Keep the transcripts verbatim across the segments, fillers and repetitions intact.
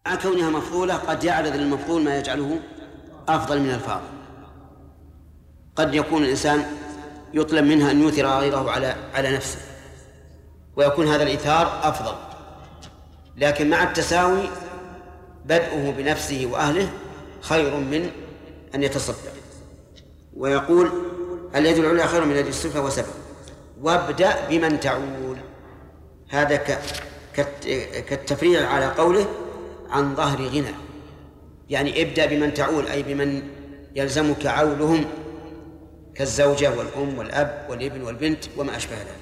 مع كونها مفضولة قد يعرض للمفضول ما يجعله أفضل من الفاضل. قد يكون الإنسان يطلب منها أن يؤثر غيره على على نفسه ويكون هذا الإيثار أفضل، لكن مع التساوي بدءه بنفسه وأهله خير من أن يتصدق. ويقول اليد العليا خير من اليد السفلى وسبب. وابدأ بمن تعول، هذا كالتفريع على قوله عن ظهر غنى، يعني ابدأ بمن تعول أي بمن يلزمك عولهم كالزوجة والأم والأب والابن والبنت وما أشبه ذلك.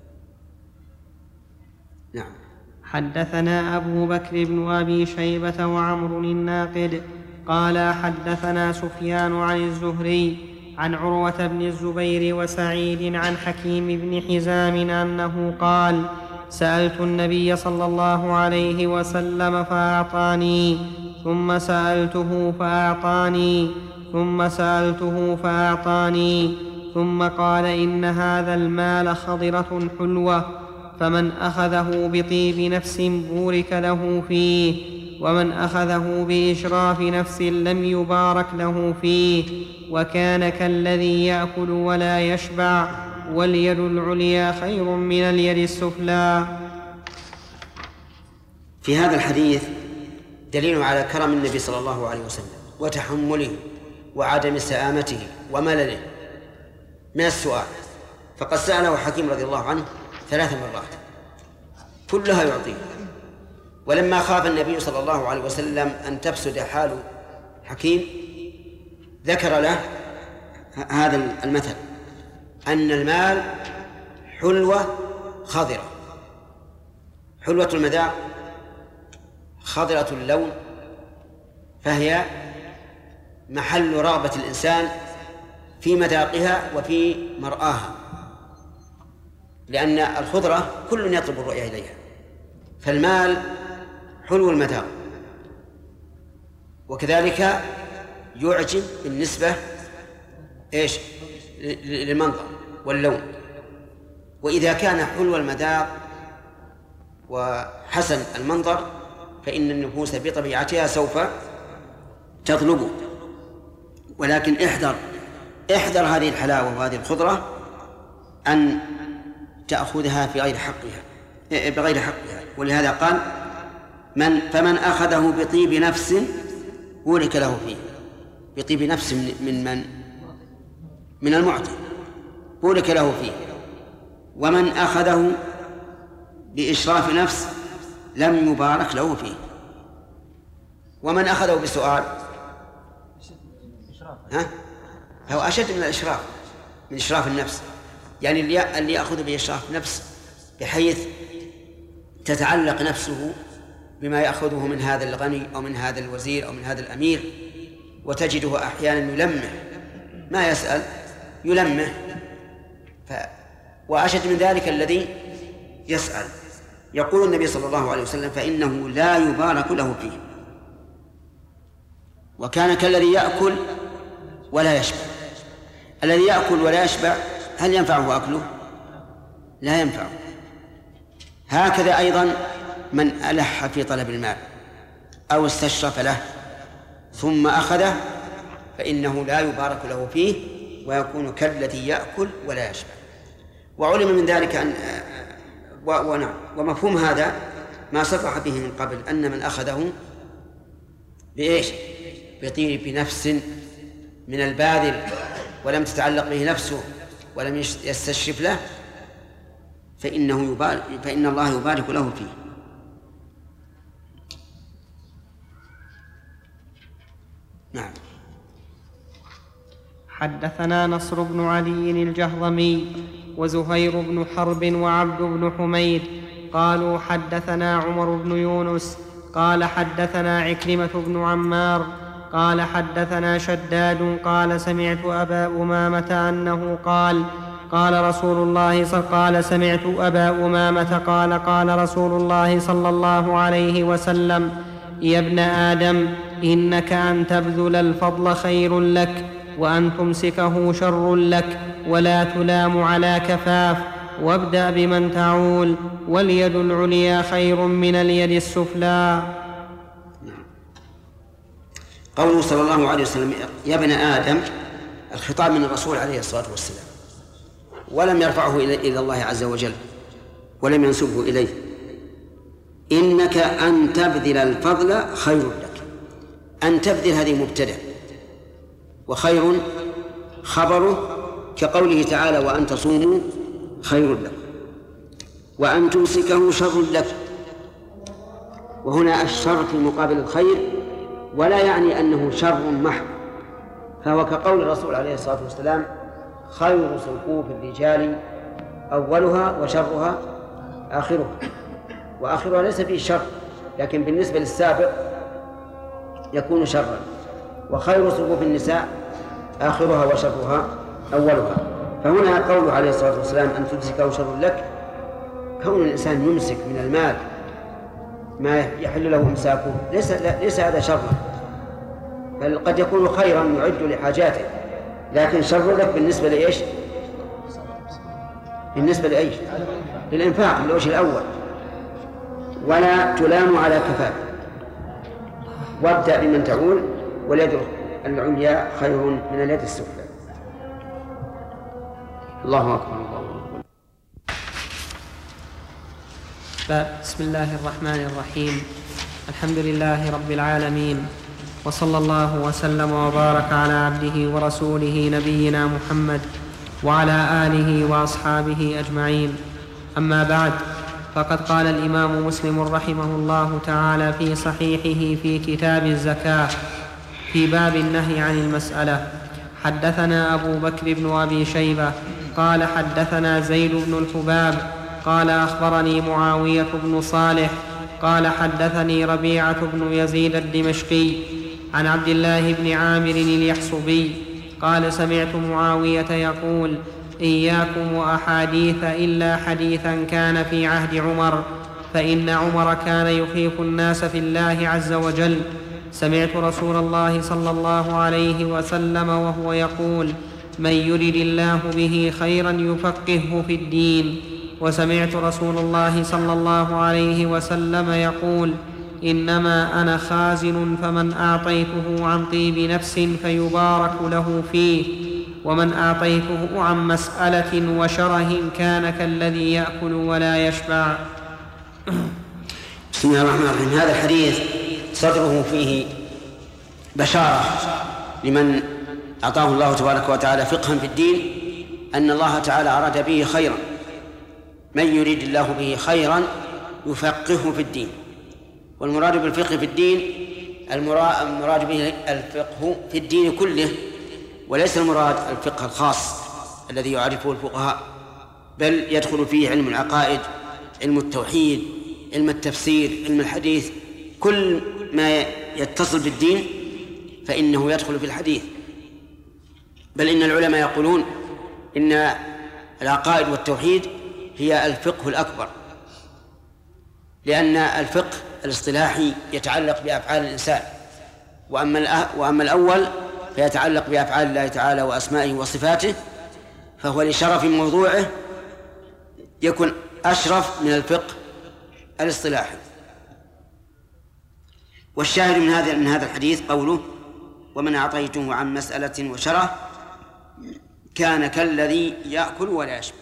نعم. حدثنا أبو بكر بن أبي شيبة وعمر الناقد قال حدثنا سفيان عن الزهري عن عروة بن الزبير وسعيد عن حكيم بن حزام أنه قال سألت النبي صلى الله عليه وسلم فأعطاني، ثم سألته فأعطاني، ثم سألته فأعطاني، ثم قال إن هذا المال خضرة حلوة، فمن أخذه بطيب نفس بورك له فيه، ومن أخذه بإشراف نفس لم يبارك له فيه، وكان كالذي يأكل ولا يشبع، واليد العليا خير من اليد السفلى. في هذا الحديث دليل على كرم النبي صلى الله عليه وسلم وتحمله وعدم سآمته وملله من السؤال، فقد سأله حكيم رضي الله عنه ثلاث مرات كلها يعطيه. ولما خاف النبي صلى الله عليه وسلم أن تفسد حال حكيم ذكر له هذا المثل أن المال حلوة خضرة، حلوة المذاق خضرة اللون، فهي محل رغبة الإنسان في مذاقها وفي مرآها، لأن الخضرة كل يطلب الرؤية إليها. فالمال حلو المذاق، وكذلك يعجب بالنسبة إيش للمنظر واللون. وإذا كان حلو المذاق وحسن المنظر فإن النفوس بطبيعتها سوف تطلبه. ولكن احذر احذر هذه الحلاوة وهذه الخضرة أن تأخذها في غير حقها بغير حقها. ولهذا قال من فمن أخذه بطيب نفس بورك له فيه. بطيب نفس من من من المعطي بورك له فيه، ومن أخذه بإشراف نفس لم يبارك له فيه. ومن أخذه بسؤال ها هو أشد من الإشراف، من إشراف النفس، يعني اللي يأخذ بإشراف نفس بحيث تتعلق نفسه بما يأخذه من هذا الغني أو من هذا الوزير أو من هذا الأمير، وتجده أحيانا يلمح ما يسأل يلمح ف... وأشد من ذلك الذي يسأل. يقول النبي صلى الله عليه وسلم فإنه لا يبارك له فيه، وكان كالذي يأكل ولا يشبع. الذي يأكل ولا يشبع هل ينفعه أكله؟ لا ينفعه. هكذا أيضا من ألح في طلب المال أو استشرف له ثم أخذه فإنه لا يبارك له فيه ويكون كالذي يأكل ولا يشبع. وعلم من ذلك أن ونعم ومفهوم هذا ما صرح به من قبل أن من أخذه بإيش بطيب نفس من الباذل ولم تتعلق به نفسه ولم يستشرف له فإنه يبارك فإن الله يبارك له فيه. نعم. حدثنا نصر بن علي الجهضمي وزهير بن حرب وعبد بن حميد قالوا حدثنا عمر بن يونس قال حدثنا عكرمة بن عمار قال حدثنا شداد قال سمعت أبا أمامة أنه قال قال رسول الله قال سمعت أبا أمامة قال قال رسول الله صلى الله عليه وسلم يا ابن آدم إنك أن تبذل الفضل خير لك وأن تمسكه شر لك، ولا تلام على كفاف، وابدأ بمن تعول، واليد العليا خير من اليد السفلى. قوله صلى الله عليه وسلم يا ابن آدم، الخطاب من الرسول عليه الصلاة والسلام، ولم يرفعه إلى الله عز وجل ولم ينسبه إليه. إنك أن تبذل الفضل خير لك. أن تبذل هذه مبتدأ، وخير خبره، كقوله تعالى وأن تصوموا خير لك، وأن تمسكه شر لك. وهنا الشر في مقابل الخير، ولا يعني أنه شر محض، فهو كقول الرسول عليه الصلاة والسلام خير صفوف الرجال أولها وشرها آخرها. وآخرها ليس فيه شر، لكن بالنسبة للسابق يكون شرا. وخير صفوف النساء آخرها وشرها أولها. فهنا قوله عليه الصلاة والسلام أن تمسكه شر لك، كون الإنسان يمسك من المال ما يحل له إمساكه ليس, ليس هذا شرا، بل قد يكون خيرا يعد لحاجاته، لكن شر لك بالنسبة لإيش؟ بالنسبة لإيش؟ للإنفاق بالوجه الأول، ولا تلام على كفاف. وابدأ بمن تعول، واليد العليا خير من اليد السفلى. الله أكبر. الله أكبر. بسم الله الرحمن الرحيم. الحمد لله رب العالمين، وصلى الله وسلم وبارك على عبده ورسوله نبينا محمد وعلى آله وأصحابه أجمعين. أما بعد، فقد قال الإمام مسلم رحمه الله تعالى في صحيحه في كتاب الزكاة في باب النهي عن المسألة: حدثنا أبو بكر بن أبي شيبة قال حدثنا زيد بن الحباب قال أخبرني معاوية بن صالح قال حدثني ربيعة بن يزيد الدمشقي عن عبد الله بن عامر اليحصبي قال سمعت معاوية يقول: إياكم وأحاديث إلا حديثا كان في عهد عمر، فإن عمر كان يخيف الناس في الله عز وجل. سمعت رسول الله صلى الله عليه وسلم وهو يقول: من يرد الله به خيرا يفقهه في الدين. وسمعت رسول الله صلى الله عليه وسلم يقول: إنما أنا خازن، فمن أعطيته عن طيب نفس فيبارك له فيه، ومن أعطيته عن مسألة وشره كان كالذي يأكل ولا يشبع. بسم الله الرحمن الرحيم. هذا الحديث صدره فيه بشارة لمن أعطاه الله تبارك وتعالى فقها في الدين، أن الله تعالى أراد به خيرا. من يريد الله به خيرا يفقهه في الدين. والمراد بالفقه في الدين المراد به الفقه في الدين كله، وليس المراد الفقه الخاص الذي يعرفه الفقهاء، بل يدخل فيه علم العقائد، علم التوحيد، علم التفسير، علم الحديث. كل ما يتصل بالدين فإنه يدخل في الحديث. بل إن العلماء يقولون إن العقائد والتوحيد هي الفقه الأكبر، لأن الفقه الاصطلاحي يتعلق بأفعال الإنسان، وأما وأما الأول فيتعلق بأفعال الله تعالى وأسمائه وصفاته، فهو لشرف موضوعه يكون أشرف من الفقه الاصطلاحي. والشاهد من هذا من هذا الحديث قوله: ومن أعطيته عن مسألة وشره كان كالذي يأكل ولا يشبع.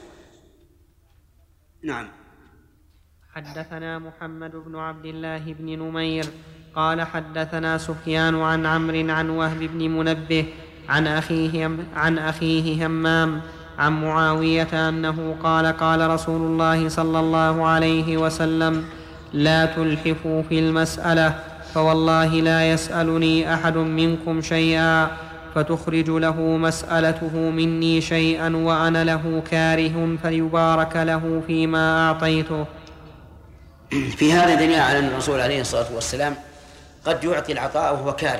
نعم. حدثنا محمد بن عبد الله بن نمير قال حدثنا سفيان عن عمرو عن وهب بن منبه عن أخيه, عن أخيه همام عن معاوية أنه قال: قال رسول الله صلى الله عليه وسلم: لا تلحفوا في المسألة، فوالله لا يسألني أحد منكم شيئا فتخرج له مسألته مني شيئا وأنا له كاره فيبارك له فيما أعطيته. في هذا دليل على أن الرسول عليه الصلاة والسلام قد يعطي العطاء وهو كاره،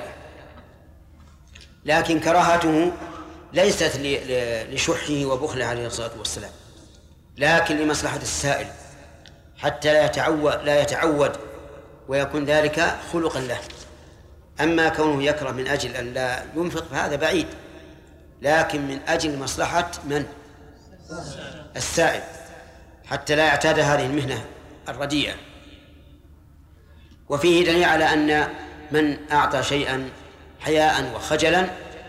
لكن كراهته ليست لشحه وبخله عليه الصلاة والسلام، لكن لمصلحة السائل حتى لا يتعود, لا يتعود ويكون ذلك خلقا له. أما كونه يكره من أجل أن لا ينفق فهذا بعيد، لكن من أجل مصلحة من؟ السائل، حتى لا يعتاد هذه المهنة الرديئة. وفيه دليل على أن من أعطى شيئا حياء وخجلا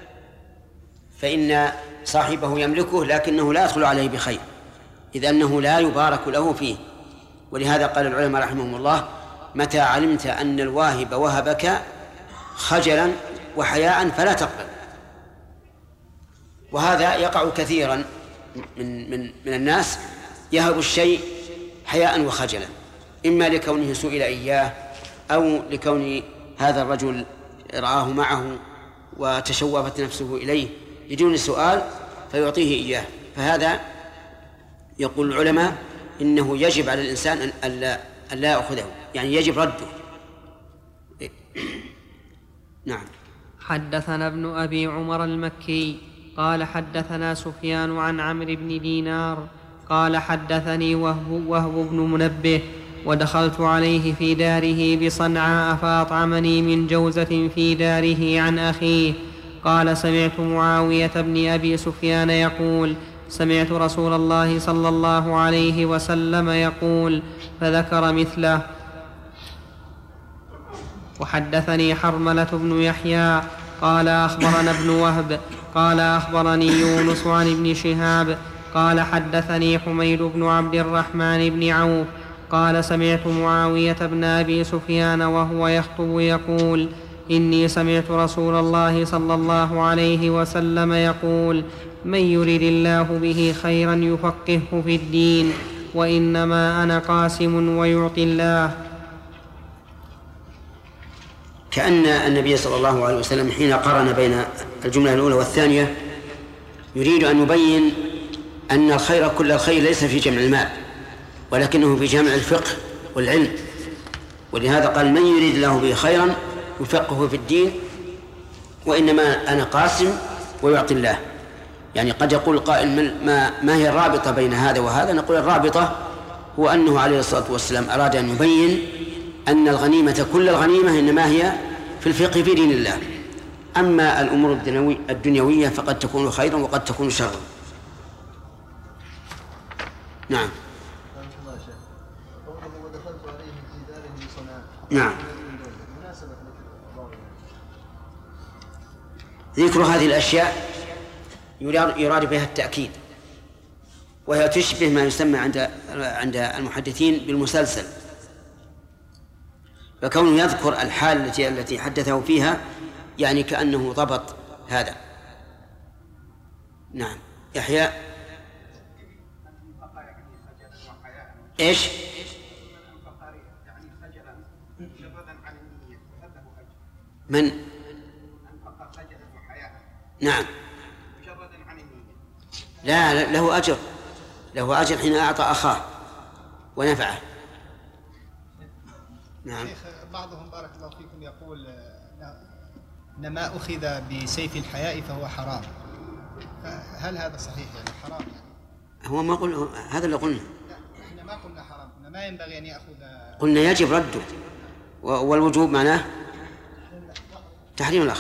فإن صاحبه يملكه لكنه لا يدخل عليه بخير، إذ أنه لا يبارك له فيه. ولهذا قال العلماء رحمهم الله: متى علمت أن الواهب وهبك خجلا وحياء فلا تقبل. وهذا يقع كثيرا من, من, من الناس، يهب الشيء حياء وخجلا، إما لكونه سئل إياه أو لكون هذا الرجل رآه معه وتشوفت نفسه إليه بدون سؤال فيعطيه إياه. فهذا يقول العلماء إنه يجب على الإنسان أن لا يأخذه، يعني يجب رده. نعم. حدثنا ابن أبي عمر المكي قال حدثنا سفيان عن عمرو بن دينار قال حدثني وهب, وهب بن منبه ودخلت عليه في داره بصنعاء فأطعمني من جوزة في داره عن أخيه. قال سمعت معاوية بن أبي سفيان يقول سمعت رسول الله صلى الله عليه وسلم يقول، فذكر مثله. وحدثني حرملة بن يحيى قال أخبرنا ابن وهب قال أخبرني يونس عن ابن شهاب قال حدثني حميد بن عبد الرحمن بن عوف قال سمعت معاوية بن أبي سفيان وهو يخطب يقول إني سمعت رسول الله صلى الله عليه وسلم يقول من يرد الله به خيرا يفقهه في الدين وإنما أنا قاسم ويعطي الله. كأن النبي صلى الله عليه وسلم حين قارن بين الجملة الأولى والثانية يريد أن يبين أن الخير كل الخير ليس في جمع المال ولكنه في جمع الفقه والعلم. ولهذا قال من يريد الله به خيرا يفقهه في الدين وإنما أنا قاسم ويعطي الله. يعني قد يقول قائل ما, ما هي الرابطة بين هذا وهذا؟ نقول الرابطة هو أنه عليه الصلاة والسلام أراد أن يبين أن الغنيمة كل الغنيمة إنما هي في الفقه في دين الله، أما الأمور الدنيوية فقد تكون خيرا وقد تكون شرا. نعم. نعم. ذكر هذه الأشياء يراد بها التأكيد، وهي تشبه ما يسمى عند عند المحدثين بالمسلسل، فكونه يذكر الحال التي التي حدثه فيها يعني كأنه ضبط هذا. نعم. يحيى ايش؟ من؟ نعم. لا له أجر، له أجر حين أعطى أخاه ونفعه. نعم. بعضهم بارك الله فيكم يقول إن ما أخذ بسيف الحياء فهو حرام، هل هذا صحيح؟ يعني حرام يعني؟ هو ما قلنا هذا اللي قلنا. لا إحنا ما قلنا حرام، إحنا ما ينبغي أن يأخذ. قلنا يجب رده، والوجوب معناه تحريم الأخذ.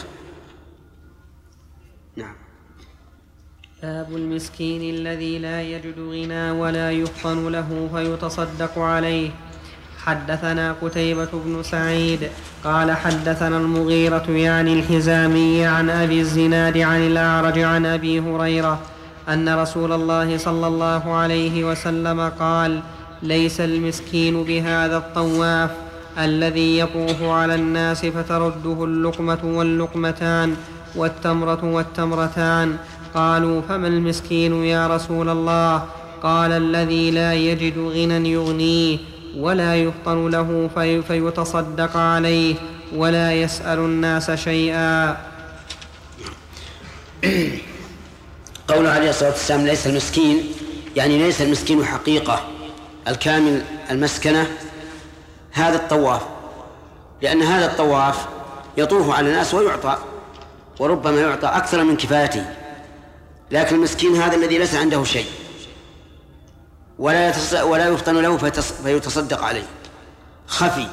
نعم. باب المسكين الذي لا يجد غنى ولا يفطن له فيتصدق عليه. حدثنا قتيبة بن سعيد قال حدثنا المغيرة يعني الحزامي عن أبي الزناد عن الأعرج عن أبي هريرة أن رسول الله صلى الله عليه وسلم قال ليس المسكين بهذا الطواف الذي يطوف على الناس فترده اللقمة واللقمتان والتمرة والتمرتان. قالوا فما المسكين يا رسول الله؟ قال الذي لا يجد غنى يغنيه ولا يفطن له في فيتصدق عليه ولا يسأل الناس شيئا. قوله عليه الصلاة والسلام ليس المسكين يعني ليس المسكين حقيقة الكامل المسكنة هذا الطواف، لأن هذا الطواف يطوف على الناس ويعطى وربما يعطى أكثر من كفايته، لكن المسكين هذا الذي ليس عنده شيء ولا ولا يفطن له فيتصدق عليه خفي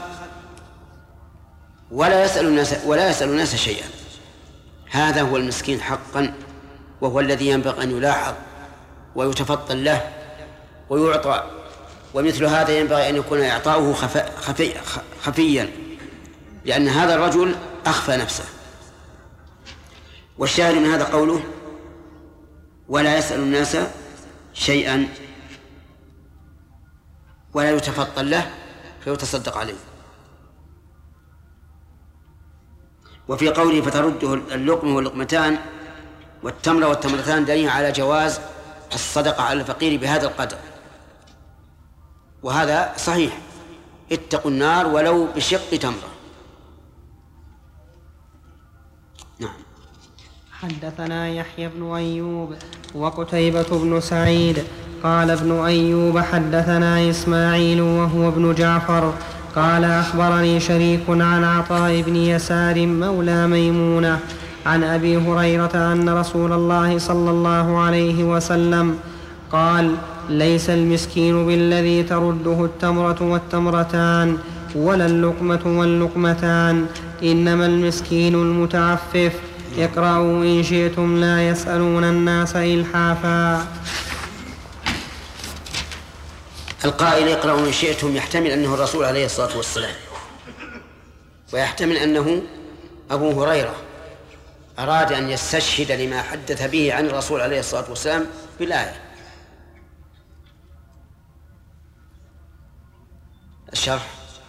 ولا يسأل الناس ولا يسأل الناس شيئا. هذا هو المسكين حقا، وهو الذي ينبغي أن يلاحظ ويتفطن له ويعطى، ومثل هذا ينبغي أن يكون إعطاؤه خفي خفي خفيا، لأن هذا الرجل أخفى نفسه والشاهد من هذا قوله ولا يسأل الناس شيئا ولا يتفطن له فيتصدق عليه. وفي قوله فترده اللقمة واللقمتان والتمرة والتمرتان دليل على جواز الصدقة على الفقير بهذا القدر، وهذا صحيح، اتقوا النار ولو بشق تمرة. نعم. حدثنا يحيى بن أيوب وقتيبة بن سعيد قال ابن أيوب حدثنا إسماعيل وهو ابن جعفر قال أخبرني شريك عن عطاء بن يسار مولى ميمونة عن أبي هريرة أن رسول الله صلى الله عليه وسلم قال ليس المسكين بالذي ترده التمرة والتمرتان ولا اللقمة واللقمتان، إنما المسكين المتعفف. اقرأوا إن شئتم لا يسألون الناس إلحافا. القائل اقرأوا إن شئتم يحتمل أنه الرسول عليه الصلاة والسلام، ويحتمل أنه أبو هريرة أراد أن يستشهد لما حدث به عن الرسول عليه الصلاة والسلام بالآية. الشرح.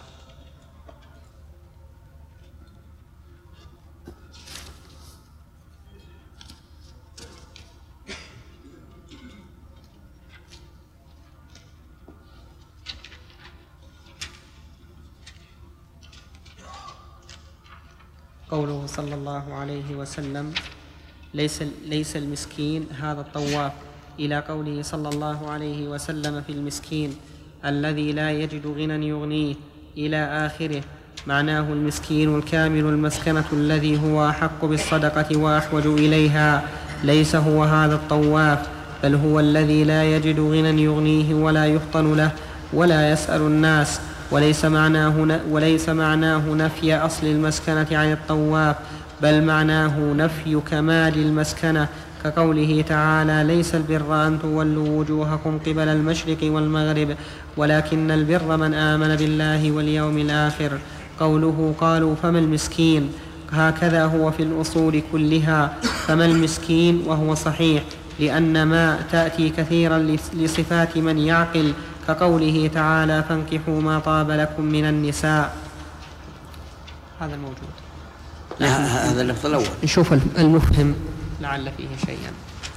قوله صلى الله عليه وسلم ليس, ليس المسكين هذا الطواف، إلى قوله صلى الله عليه وسلم في المسكين الذي لا يجد غنى يغنيه إلى آخره، معناه المسكين الكامل المسكنة الذي هو أحق بالصدقة وأحوج إليها، ليس هو هذا الطواف، بل هو الذي لا يجد غنى يغنيه ولا يفطن له ولا يسأل الناس. وليس معناه, وليس معناه نفي أصل المسكنة عن الطواف، بل معناه نفي كمال المسكنة، كقوله تعالى ليس البر أن تولوا وجوهكم قبل المشرق والمغرب ولكن البر من آمن بالله واليوم الآخر. قوله قالوا فما المسكين، هكذا هو في الأصول كلها، فما المسكين، وهو صحيح لأن ما تأتي كثيرا لصفات من يعقل، كقوله تعالى فانكحوا ما طاب لكم من النساء. هذا الموجود. هذا اللفظ الأول. نشوف المفهم لعل فيه شيئا.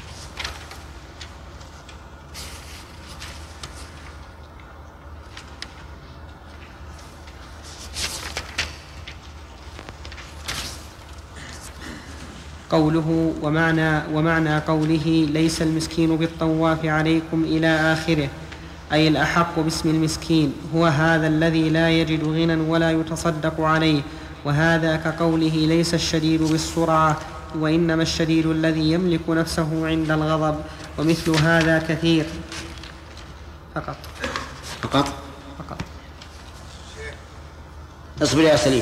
قوله ومعنى, ومعنى قوله ليس المسكين بالطواف عليكم إلى آخره، أي الأحق باسم المسكين هو هذا الذي لا يجد غنى ولا يتصدق عليه، وهذا كقوله ليس الشديد بالسرعة وإنما الشديد الذي يملك نفسه عند الغضب، ومثل هذا كثير. فقط فقط فقط اصبر يا سليم.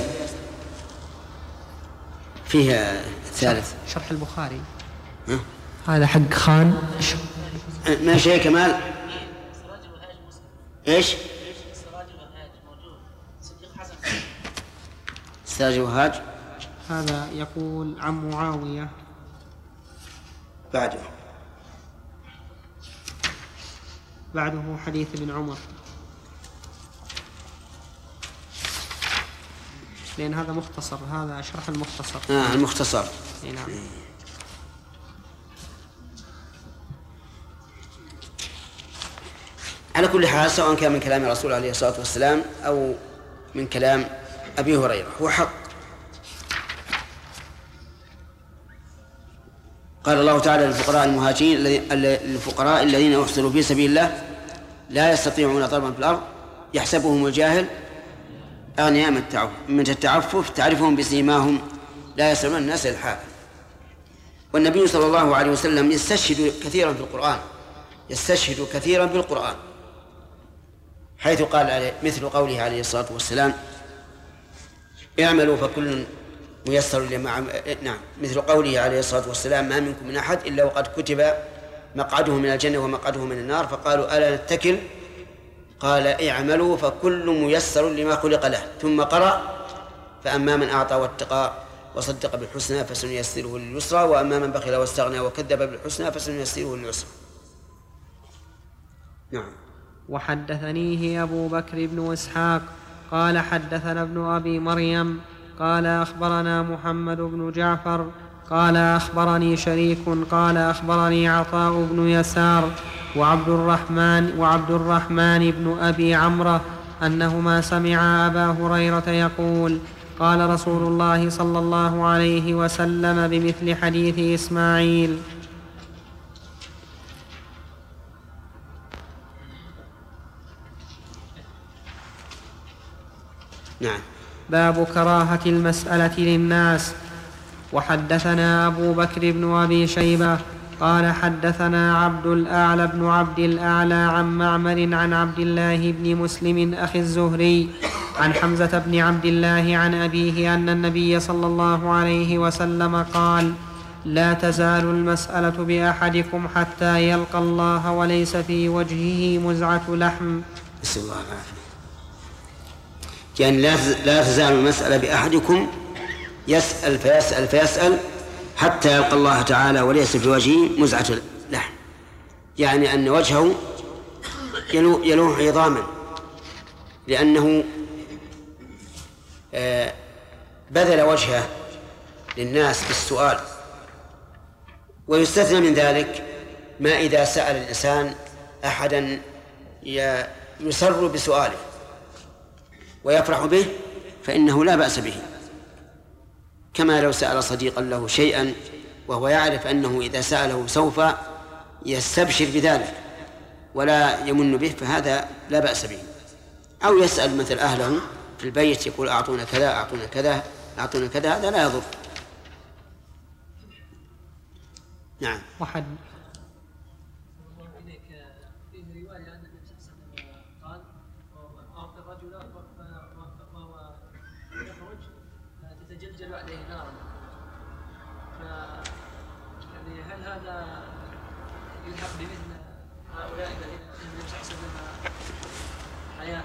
فيها ثالث شرح البخاري. ها؟ هذا حق خان ما شيء كمال. ايش سراج وهاج؟ هذا يقول عن معاوية. بعده بعده حديث ابن عمر، لأن هذا مختصر، هذا شرح المختصر. آه المختصر. نعم. على كل حال سواء كان من كلام الرسول عليه الصلاة والسلام أو من كلام أبي هريرة هو حق. قال الله تعالى للفقراء المهاجرين الفقراء الذين يحصلوا في سبيل الله لا يستطيعون ضربا في الأرض يحسبهم الجاهل أغنياء من التعفف تعرفهم بسيماهم لا يسألون الناس إلحافا. والنبي صلى الله عليه وسلم يستشهد كثيرا في القرآن يستشهد كثيرا في القرآن حيث قال مثل قوله عليه الصلاة والسلام اعملوا فكل ميسر لما نعم مثل قوله عليه الصلاة والسلام ما منكم من أحد إلا وقد كتب مقعده من الجنة ومقعده من النار، فقالوا ألا نتكل؟ قال اعملوا فكل ميسر لما خلق له، ثم قرأ فأما من أعطى واتقى وصدق بالحسنى فسنيسره لليسرى وأما من بخل واستغنى وكذب بالحسنى فسنيسره لليسرى. نعم. وحدثنيه أبو بكر بن إسحاق قال حدثنا ابن أبي مريم قال أخبرنا محمد بن جعفر قال أخبرني شريك قال أخبرني عطاء بن يسار وعبد الرحمن وعبد الرحمن بن أبي عمرو أنهما سمعا أبا هريرة يقول قال رسول الله صلى الله عليه وسلم بمثل حديث إسماعيل. نعم. باب كراهة المسألة للناس. وحدثنا أبو بكر بن أبي شيبة قال حدثنا عبد الأعلى بن عبد الأعلى عن معمر عن عبد الله بن مسلم أخي الزهري عن حمزة بن عبد الله عن أبيه أن النبي صلى الله عليه وسلم قال لا تزال المسألة بأحدكم حتى يلقى الله وليس في وجهه مزعة لحم. نسأل الله العافية. يعني لا تزال المسألة بأحدكم يسأل فيسأل فيسأل حتى يلقى الله تعالى وليس في وجهه مزعة لحم، يعني أن وجهه يلوح عظاما لأنه بذل وجهه للناس بالسؤال. ويستثنى من ذلك ما إذا سأل الإنسان أحدا يسر بسؤاله ويفرح به فإنه لا بأس به، كما لو سأل صديقا له شيئا وهو يعرف أنه إذا سأله سوف يستبشر بذلك ولا يمن به فهذا لا بأس به. أو يسأل مثل أهله في البيت يقول أعطونا كذا أعطونا كذا أعطونا كذا، هذا لا يضر. نعم. وحد تتجلجل عليه نارا، يعني هل هذا يلحق بمثل هؤلاء الذين يستحسنون حياة؟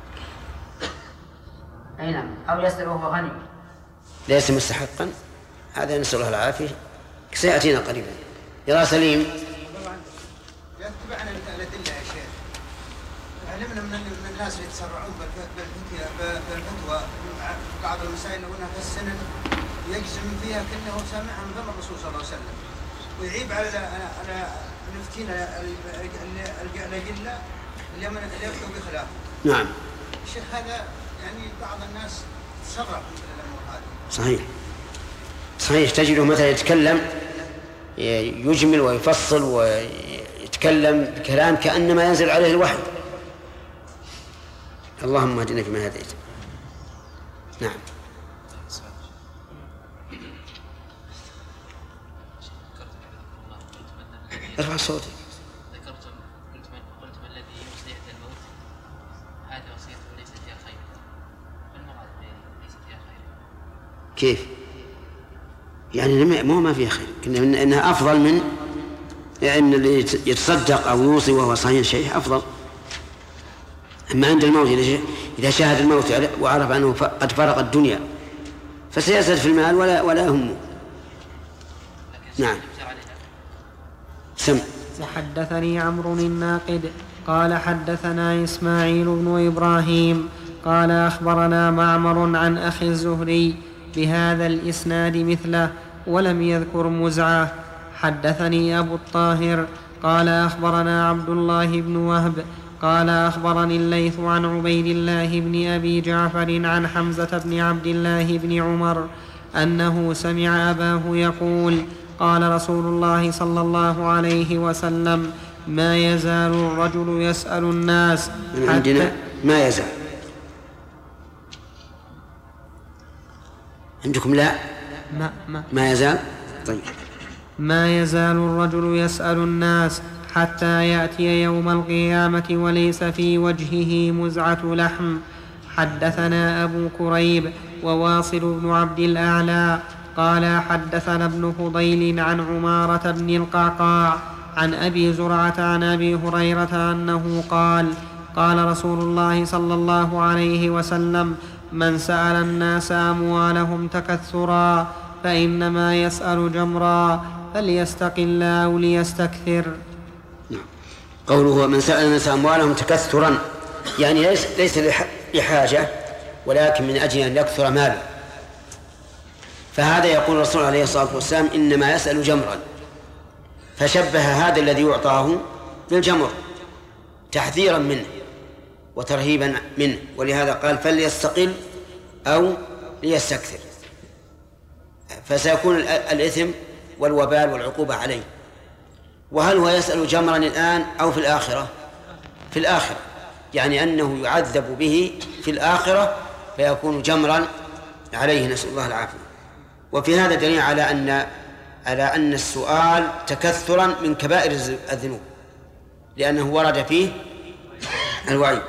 أي نعم. أو يسأل وهو غني ليس مستحقا، هذا نسأل الله العافية سيأتينا قريبا. يا سليم. طبعا يتبعنا الأدلة يا شيخ. علمنا من الناس اللي يتسرعون بالفتوى بعض المسائل لو انها في السنن يجزم فيها كأنه سامعها من فم الرسول صلى الله عليه وسلم، ويعيب على على نفتينا الأدلة اللي من يفتوا بخلافه. نعم. الشيخ هذا يعني بعض الناس تسرع في الأمور هذه. صحيح صحيح. تجده مثلا يتكلم يجمل ويفصل ويتكلم بكلام كأنما ينزل عليه الوحي. اللهم اهدنا فيما هديت. نعم. ارفع صوتك. ذكرتم قلتم قلتم الذي يوصي عند الموت هذه وصيته ليست فيها خير، ما المراد ليست فيها خير؟ كيف؟ يعني مو ما فيها خير، إنها أفضل من يعني اللي يتصدق أو يوصي وهو صحيح شيء أفضل. أما عند الموت إذا شاهد الموت وعرف أنه قد فرق الدنيا فسيزهد في المال ولا ولا يهمه. نعم. سم. وحدثني عمرو الناقد قال حدثنا إسماعيل بن إبراهيم قال أخبرنا معمر عن أخي الزهري بهذا الإسناد مثله ولم يذكر مزعة. حدثني أبو الطاهر قال أخبرنا عبد الله بن وهب قال أخبرني الليث عن عبيد الله بن أبي جعفر عن حمزة بن عبد الله بن عمر أنه سمع أباه يقول قال رسول الله صلى الله عليه وسلم ما يزال الرجل يسأل الناس من عندنا ما يزال. عندكم لا ما, ما, ما يزال. طيب. ما يزال الرجل يسأل الناس حتى يأتي يوم القيامة وليس في وجهه مزعة لحم. حدثنا أبو كريب وواصل بن عبد الأعلى قال حدثنا ابن فضيل عن عمارة بن القعقاع عن أبي زرعة عن أبي هريرة أنه قال قال رسول الله صلى الله عليه وسلم من سأل الناس أموالهم تكثرا فإنما يسأل جمرا فليستقل أو ليستكثر. قوله من سأل الناس أموالهم تكثرا يعني ليس, ليس لحاجة ولكن من أجل أن يكثر ماله، فهذا يقول الرسول عليه الصلاة والسلام إنما يسأل جمرا، فشبه هذا الذي يعطاه بالجمر تحذيرا منه وترهيبا منه، ولهذا قال فليستقل أو ليستكثر، فسيكون الإثم والوبال والعقوبة عليه. وهل هو يسأل جمرا الآن أو في الآخرة؟ في الآخرة، يعني أنه يعذب به في الآخرة فيكون جمرا عليه، نسأل الله العافية. وفي هذا دليل على أن على أن السؤال تكثرا من كبائر الذنوب، لأنه ورد فيه الوعيد.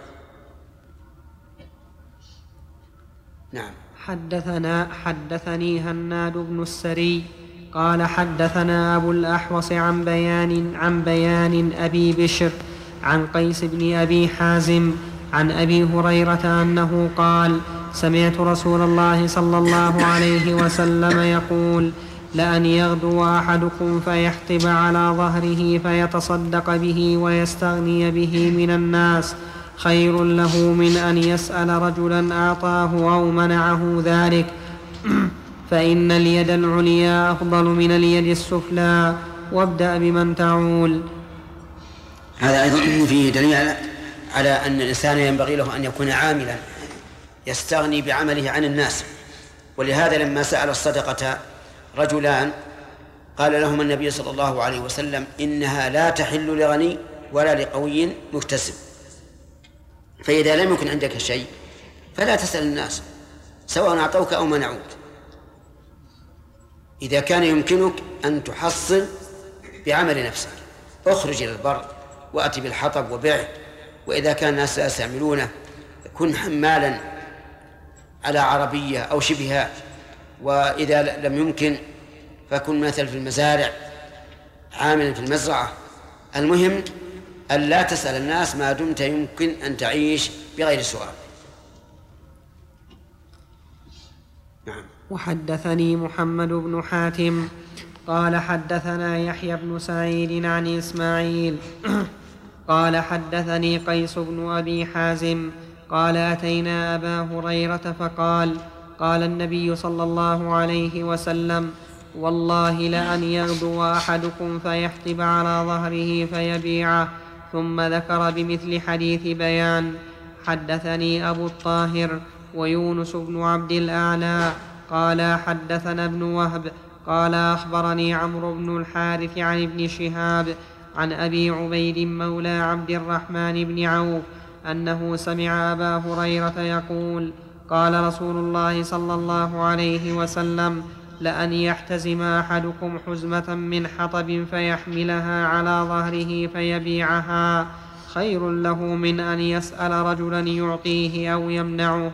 نعم. حدثنا حدثني هناد بن السري قال حدثنا أبو الأحوص عن بيان عن بيان أبي بشر عن قيس بن أبي حازم عن أبي هريرة أنه قال سمعت رسول الله صلى الله عليه وسلم يقول لأن يغدو أحدكم فيحتب على ظهره فيتصدق به ويستغني به من الناس خير له من أن يسأل رجلا أعطاه أو منعه ذلك فإن اليد العليا أفضل من اليد السفلى وابدأ بمن تعول. هذا أيضا فيه دليل على أن الإنسان ينبغي له أن يكون عاملا يستغني بعمله عن الناس. ولهذا لما سأل الصدقة رجلان قال لهم النبي صلى الله عليه وسلم إنها لا تحل لغني ولا لقوي مكتسب، فإذا لم يكن عندك شيء فلا تسأل الناس سواء أعطوك أو منعوك. إذا كان يمكنك أن تحصل بعمل نفسك اخرج إلى البر وأتي بالحطب وبيعه، وإذا كان الناس لا يستعملونه كن حمالا على عربية أو شبهها، وإذا لم يمكن فكن مثل في المزارع عاملا في المزرعة. المهم أن لا تسأل الناس ما دمت يمكن أن تعيش بغير سؤال. نعم. وحدثني محمد بن حاتم قال حدثنا يحيى بن سعيد عن إسماعيل قال حدثني قيس بن أبي حازم قال أتينا أبا هريرة فقال قال النبي صلى الله عليه وسلم والله لأن يغدو أحدكم فيحتب على ظهره فيبيعه، ثم ذكر بمثل حديث بيان. حدثني أبو الطاهر ويونس بن عبد الأعلى قال حدثنا ابن وهب قال أخبرني عمرو بن الحارث عن ابن شهاب عن أبي عبيد مولى عبد الرحمن بن عوف أنه سمع أبا هريرة يقول قال رسول الله صلى الله عليه وسلم لأن يحتزم أحدكم حزمة من حطب فيحملها على ظهره فيبيعها خير له من أن يسأل رجلا يعطيه أو يمنعه.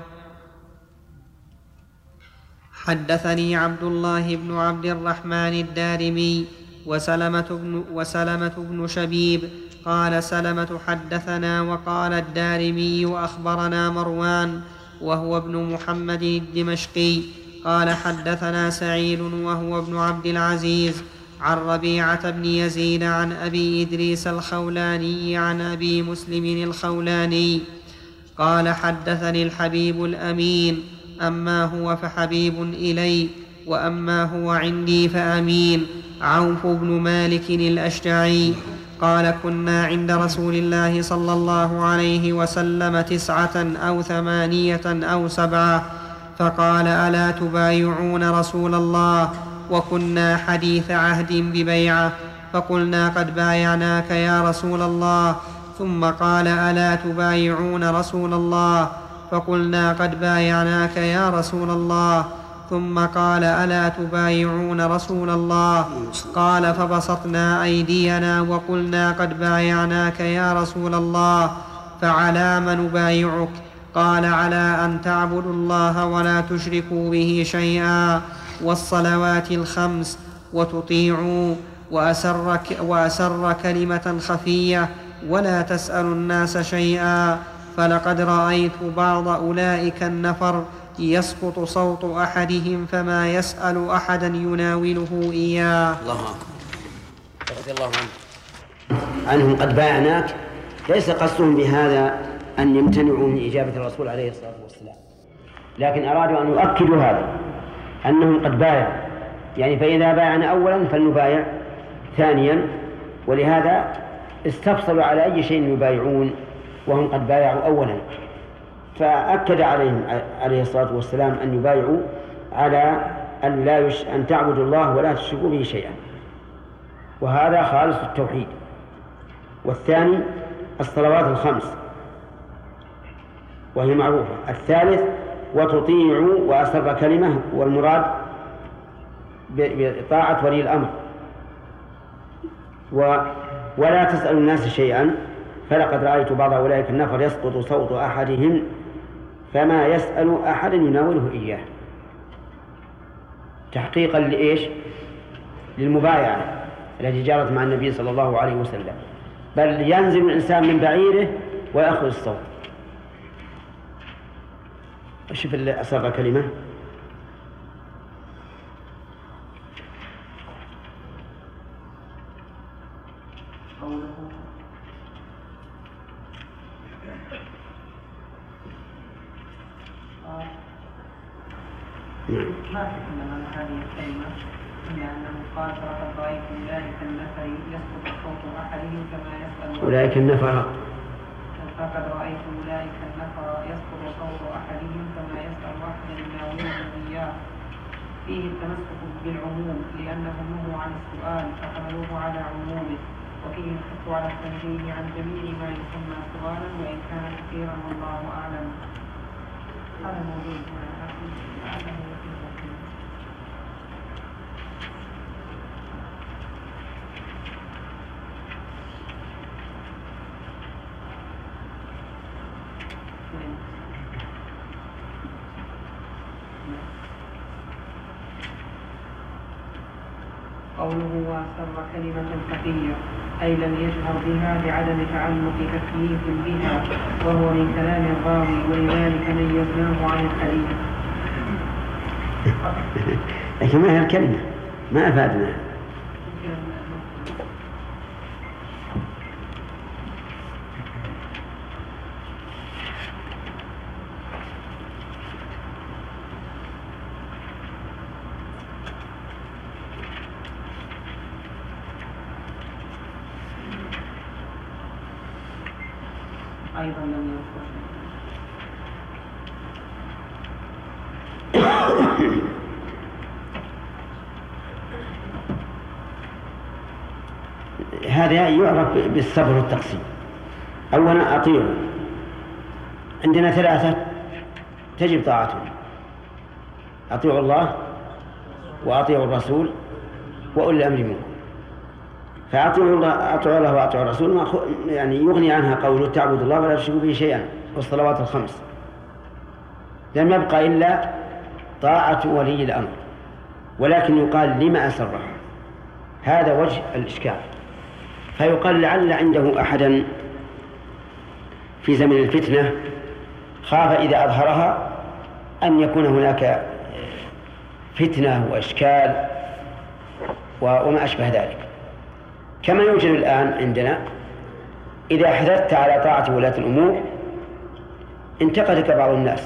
حدثني عبد الله بن عبد الرحمن الدارمي وسلمة بن, وسلمة بن شبيب قال سلمة حدثنا وقال الدارمي أخبرنا مروان وهو ابن محمد الدمشقي قال حدثنا سعيد وهو ابن عبد العزيز عن ربيعة بن يزيد عن أبي إدريس الخولاني عن أبي مسلم الخولاني قال حدثني الحبيب الأمين أما هو فحبيب إلي وأما هو عندي فأمين عوف بن مالك الأشجعي قال كنا عند رسول الله صلى الله عليه وسلم تسعة أو ثمانية أو سبعة فقال ألا تبايعون رسول الله وكنا حديث عهد ببيعة فقلنا قد بايعناك يا رسول الله ثم قال ألا تبايعون رسول الله فقلنا قد بايعناك يا رسول الله ثم قال ألا تبايعون رسول الله قال فبسطنا أيدينا وقلنا قد بايعناك يا رسول الله فعلى ما نبايعك قال على أن تعبدوا الله ولا تشركوا به شيئا والصلوات الخمس وتطيعوا وأسر, وأسر كلمة خفية ولا تسألوا الناس شيئا فلقد رأيت بعض أولئك النفر يسقط صوت أحدهم فما يسأل أحدا يناوله إياه. الله أكبر. رضي الله عنه عنهم قد بايعناك، ليس قصدهم بهذا أن يمتنعوا من إجابة الرسول عليه الصلاة والسلام، لكن أرادوا أن يؤكدوا هذا أنهم قد بايعوا، يعني فإذا بايعنا أولا فلنبايع ثانيا، ولهذا استفصلوا على أي شيء يبايعون وهم قد بايعوا أولا، فأكد عليهم عليه الصلاة والسلام أن يبايعوا على أن, لا يش... أن تعبدوا الله ولا تشركوا به شيئا، وهذا خالص التوحيد. والثاني الصلوات الخمس وهي معروفة. الثالث وتطيعوا وأسر كلمة، والمراد بطاعة ولي الأمر. و... ولا تسأل الناس شيئا، فلقد رأيت بعض أولئك النفر يسقط صوت أحدهم فما يسأل أحدا يناوله إياه، تحقيقا لإيش؟ للمبايعة التي جرت مع النبي صلى الله عليه وسلم، بل ينزل الإنسان من بعيره ويأخذ الصوت. شوف اللي أسر كلمة. ما حكم من هذه الكلمة إلا أنه قال فقد رأيت أولئك النفر يسقط صوت أحدهم كما يسأل أولئك النفر فقد رأيت أولئك النفر يسقط صوت أحدهم كما يسأل أحدا يناوله إياه، فيه التمسك بالعموم لأنهم نهوا عن السؤال فحملوه على عمومه، وفيه الحث على التنزيه عن جميع ما يسمى سؤالا وإن كان كثيرا والله أعلم. هذا موجود قوله وأسر كلمة خفية أي لم يجهر بها لعدم تعلق تكليف بها، وهو من كلام الراوي ولذلك ميزناه عن الحديث. لكن ما هي الكلمة؟ ما أفادنا. أيضا لم يذكر. هذا يعرف بالصبر والتقسيم. أولا أطيعوا، عندنا ثلاثة تجب طاعتهم: أطيعوا الله وأطيعوا الرسول وأولي الأمر منكم. فأطيعوا الله أطيعوا الله وأطيعوا الرسول يعني يغني عنها قوله تعبد الله ولا تشركوا به شيئا، والصلوات الخمس. لم يبقى إلا طاعة ولي الأمر، ولكن يقال لما أسره، هذا وجه الإشكال. فيقال لعل عنده أحدا في زمن الفتنة خاف إذا أظهرها أن يكون هناك فتنة وإشكال وما أشبه ذلك، كما يوجد الآن عندنا. إذا حثثت على طاعة ولاة الأمور انتقدك بعض الناس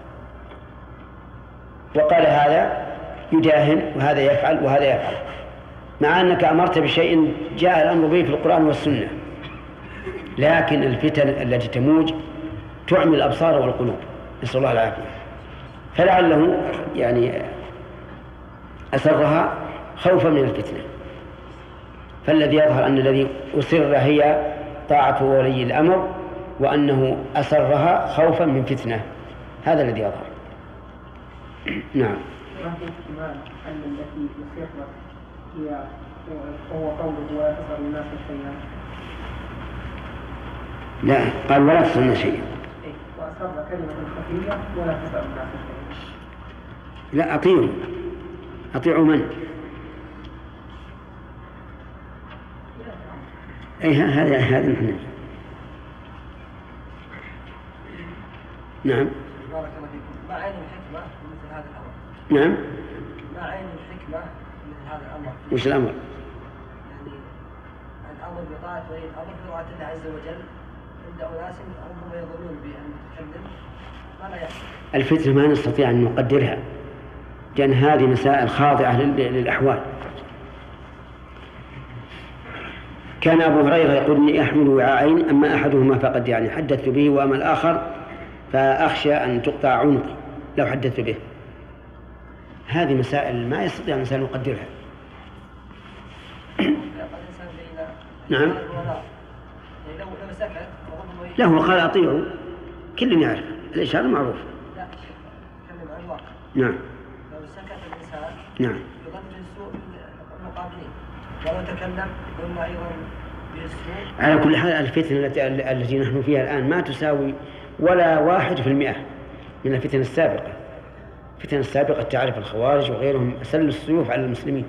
وقال هذا يداهن وهذا يفعل وهذا يفعل، مع أنك أمرت بشيء جاء الأمر به في القرآن والسنة، لكن الفتن التي تموج تعمي الأبصار والقلوب، نسأل الله العافية. فلعله يعني أسرها خوفا من الفتنة، فالذي يظهر أن الذي أسر هي طاعة ولي الأمر، وأنه أسرها خوفا من فتنة، هذا الذي يظهر. نعم. ما في احتمال أن التي أسرت هي هو قوله ولا تسأل الناس شيئا؟ لا، قال ولا تسألنا شيئا. وأسر كلمة خفية ولا تسأل الناس شيئا. لا، أطيعوا أطيعوا من؟ أي هذا هذا نحن نعم. بارك الله فيكم. ما عين الحكمة مثل هذا الأمر؟ نعم. ما عين الحكمة مثل هذا الأمر؟ وش الأمر؟ يعني الأمر بطاعة ولي الأمر بطاعة الله عز وجل عند أناس ربما يظنون بأن المتكلم ما لا يحصل. الفتنة ما نستطيع أن نقدرها، لأن هذه مسائل خاضعة للأحوال. كان أبو هريرة يقول إني أحمل وعاءين، أما أحدهما فقد يعني حدثت به، وأما الآخر فأخشى أن تقطع عنقي لو حدثت به. هذه مسائل ما يستطيع الإنسان يقدرها. نعم. له قال أطيعوا، كل يعرف الإشارة معروف. نعم. لو سكت الإنسان نعم يظن بالسوء المقابلين، ولو تكلم قلنا أيضا بالسوء. على كل حال الفتنة التي التي نحن فيها الآن ما تساوي ولا واحد في المئة من الفتن السابقة. الفتن السابقة تعرف الخوارج وغيرهم أسلوا السيوف على المسلمين.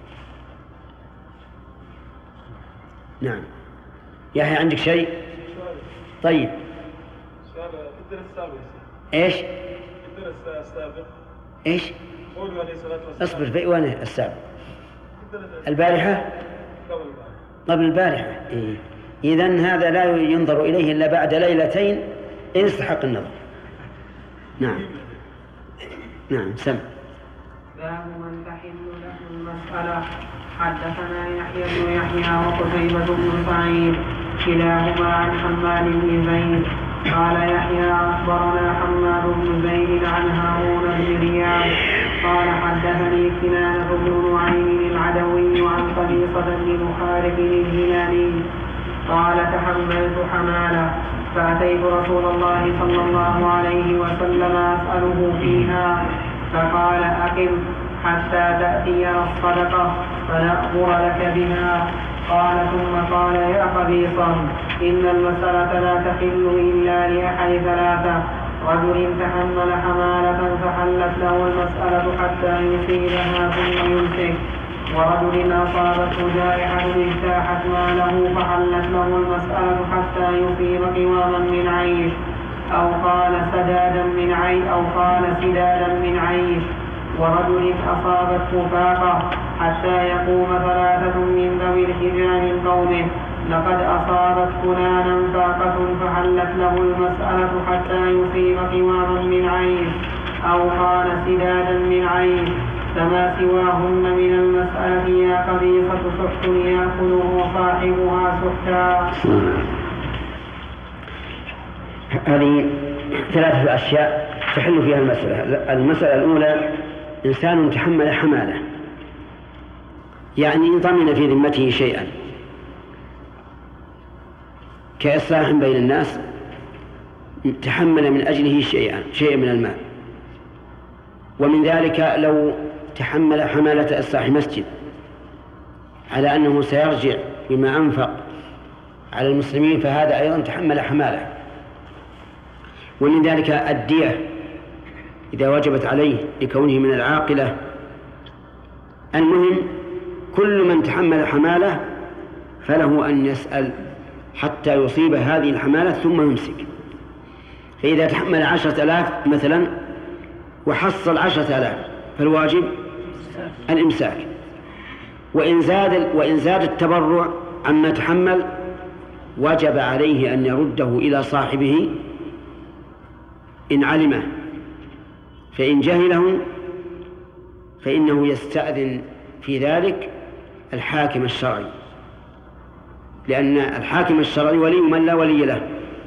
نعم. يحيى عندك شيء؟ طيب. سؤال في الدرس السابق. إيش؟ في الدرس السابق. إيش؟ قولوا عليه الصلاة والسلام. اصبر، في وين السابق؟ البارحة؟ قبل البارحة. قبل البارحة. إيه. إذن هذا لا ينظر إليه إلا بعد ليلتين إن استحق النظر. نعم. نعم سمع. باب من تحل له المسألة. حدثنا يحيى بن يحيى وقتيبة بن سعيد كلاهما عن حماد بن زيد قال يحيى أخبرنا حماد بن زيد عن هارون بن رياض قال حدثني كنانة بن نعيم العدوي عن قبيصة بن محارب الهلالي قال تحملت حمالة فأتيت رسول الله صلى الله عليه وسلم أسأله فيها فقال أقم حتى تأتينا الصدقة فنأمر لك بها. قال ثم قال يا قبيصة إن المسألة لا تحل إلا لأحد ثلاثة: رجل تحمل حمالة فحلت له المسألة حتى يصيبها ثم يمسك، ورجل أصابته جائحة اجتاحت ماله فحلت له المسألة حتى يصيب قواما من عيش أو قال سدادا من عيش أو قال سدادا من عيش، ورجل أصابته فاقة حتى يقوم ثلاثة من ذوي الحجى من قومه لقد أصابت فلانا فاقة فحلت له المسألة حتى يصيب قواما من عيش أو قال سدادا من عيش، فما سواهن من المسألة يا قبيصة سحت يأكله صاحبها سحتا. هذه ثلاثة أشياء تحل فيها المسألة. المسألة الأولى إنسان تحمل حمالة، يعني ضمن في ذمته شيئا كإصلاح بين الناس، تحمل من أجله شيئا شيئا من المال. ومن ذلك لو تحمل حمالة إصلاح مسجد على أنه سيرجع بما أنفق على المسلمين، فهذا أيضا تحمل حمالة. ومن ذلك الدية إذا وجبت عليه لكونه من العاقلة. المهم كل من تحمل حمالة فله أن يسأل حتى يصيب هذه الحمالة ثم يمسك. فإذا تحمل عشرة آلاف مثلا وحصل عشرة آلاف فالواجب الإمساك، وإن زاد وإن زاد التبرع عما تحمل وجب عليه أن يرده إلى صاحبه إن علمه، فإن جهله فإنه يستأذن في ذلك الحاكم الشرعي، لأن الحاكم الشرعي ولي من لا ولي له.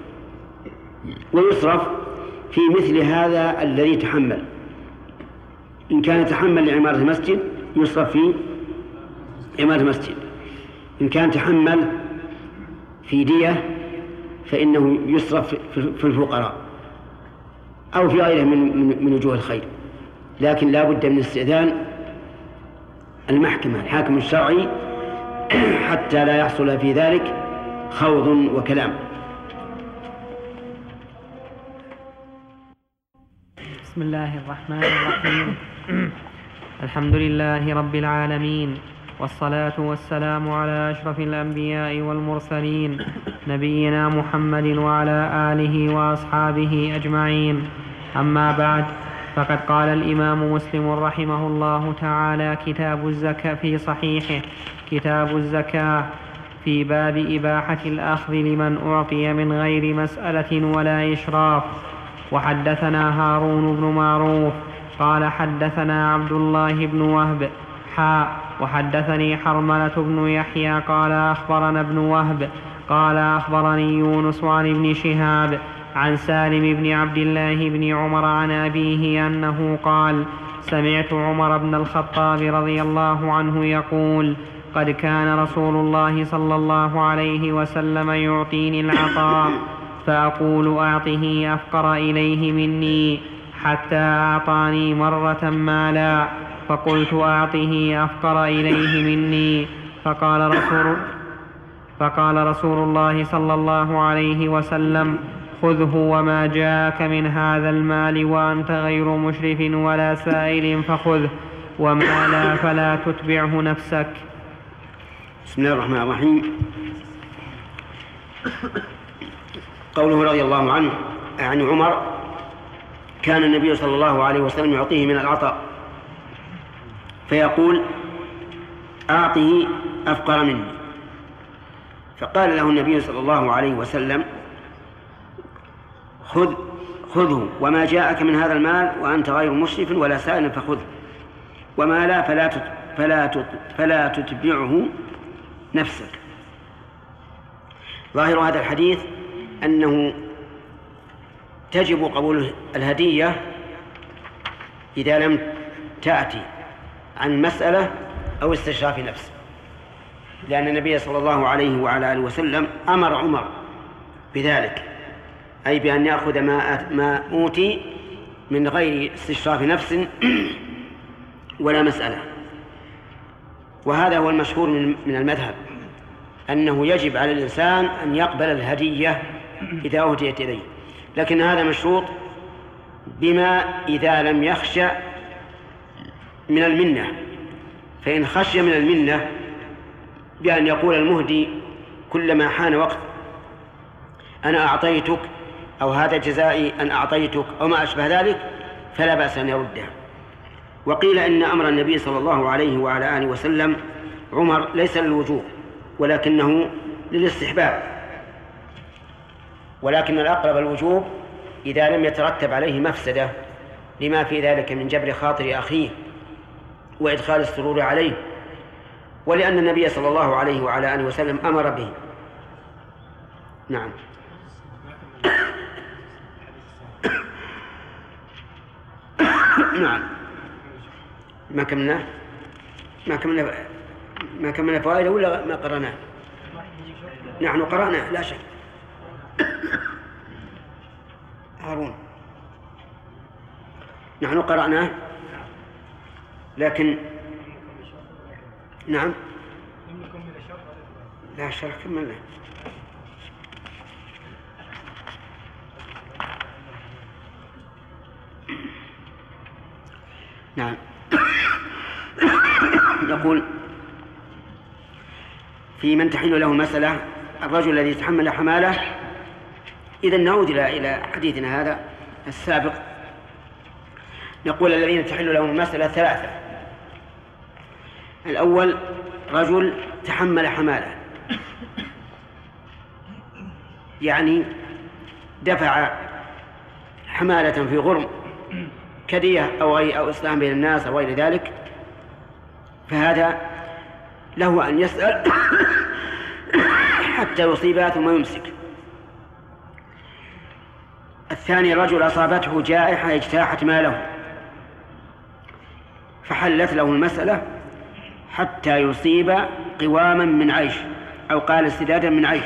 ويصرف في مثل هذا الذي تحمل، إن كان يتحمل لعمارة مسجد يصرف في عمارة مسجد، إن كان تحمل في دية فإنه يصرف في الفقراء أو في غيره من من وجوه الخير. لكن لا بد من استئذان المحكمة الحاكم الشرعي حتى لا يحصل في ذلك خوض وكلام. بسم الله الرحمن الرحيم. الحمد لله رب العالمين، والصلاة والسلام على أشرف الأنبياء والمرسلين نبينا محمد وعلى آله وأصحابه أجمعين. أما بعد، فقد قال الإمام مسلم رحمه الله تعالى كتاب الزكاة في صحيحه كتاب الزكاة في باب إباحة الأخذ لمن أعطي من غير مسألة ولا إشراف. وحدثنا هارون بن معروف قال حدثنا عبد الله بن وهب حاء وحدثني حرملة بن يحيى قال أخبرنا ابن وهب قال أخبرني يونس عن ابن شهاب عن سالم بن عبد الله بن عمر عن أبيه أنه قال: سمعت عمر بن الخطاب رضي الله عنه يقول: قد كان رسول الله صلى الله عليه وسلم يعطيني العطاء فأقول أعطه أفقر إليه مني، حتى أعطاني مرة مالا فقلت أعطه أفقر إليه مني، فقال رسول, فقال رسول الله صلى الله عليه وسلم: خذه وما جاءك من هذا المال وأنت غير مشرف ولا سائل فخذه، وما لا فلا تتبعه نفسك. بسم الله الرحمن الرحيم. قوله رضي الله عنه عن عمر: كان النبي صلى الله عليه وسلم يعطيه من العطاء فيقول: أعطه أفقر مني. فقال له النبي صلى الله عليه وسلم: خذ خذه وما جاءك من هذا المال وأنت غير مشرف ولا سائل فخذه، وما لا فلا فلا فلا تتبعه نفسك. ظاهر هذا الحديث أنه تجب قبول الهدية إذا لم تأتي عن مسألة أو استشراف نفس، لأن النبي صلى الله عليه وعلى آله وسلم أمر عمر بذلك، أي بأن يأخذ ما ما أوتي من غير استشراف نفس ولا مسألة. وهذا هو المشهور من المذهب، أنه يجب على الإنسان أن يقبل الهدية إذا أهديت إليه، لكن هذا مشروط بما إذا لم يخشى من المنة. فإن خشي من المنة بأن يقول المهدي كلما حان وقت: أنا أعطيتك، أو هذا جزائي أن أعطيتك، أو ما أشبه ذلك، فلا بأس أن يردها. وقيل إن أمر النبي صلى الله عليه وعلى آله وسلم عمر ليس للوجوب ولكنه للاستحباب، ولكن الأقرب الوجوب إذا لم يترتب عليه مفسدة لما في ذلك من جبر خاطر أخيه وإدخال السرور عليه، ولأن النبي صلى الله عليه وعلى آله وسلم أمر به. نعم. نعم. ما كملنا ما كملنا ما كملنا فوائده ولا ما قرأناه؟ نحن قرأناه لا شك. هارون نحن قرأناه، لكن نعم لا شرح كملنا. نعم. يقول: في من تحل له مسألة الرجل الذي يتحمل حماله. إذا نعود إلى حديثنا هذا السابق، نقول الذين تحل لهم المسألة ثلاثة. الأول رجل تحمل حماله، يعني دفع حمالة في غرم كدية أو غير أو إسلام بين الناس أو غير ذلك، فهذا له أن يسأل حتى يصيبها ثم يمسك. الثاني رجل أصابته جائحة اجتاحت ماله فحلت له المسألة حتى يصيب قواما من عيش، أو قال استدادا من عيش.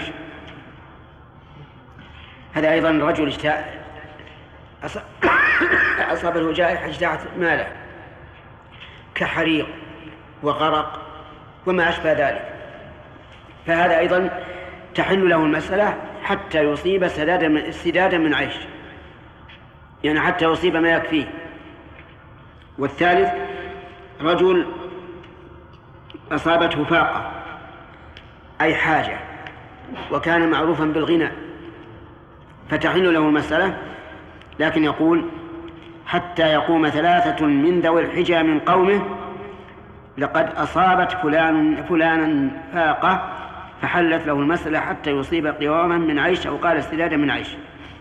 هذا أيضا رجل أصابته جائحة اجتاحت ماله كحريق وغرق وما أشبه ذلك، فهذا أيضا تحل له المسألة حتى يصيب استدادا من عيش، يعني حتى يصيب ما يكفيه. والثالث رجل أصابته فاقة أي حاجة وكان معروفا بالغنى فتحل له المسألة، لكن يقول حتى يقوم ثلاثة من ذوي الحجى من قومه لقد أصابت فلان فلانا فاقة فحلت له المسألة حتى يصيب قواما من عيش أو قال استدادا من عيش.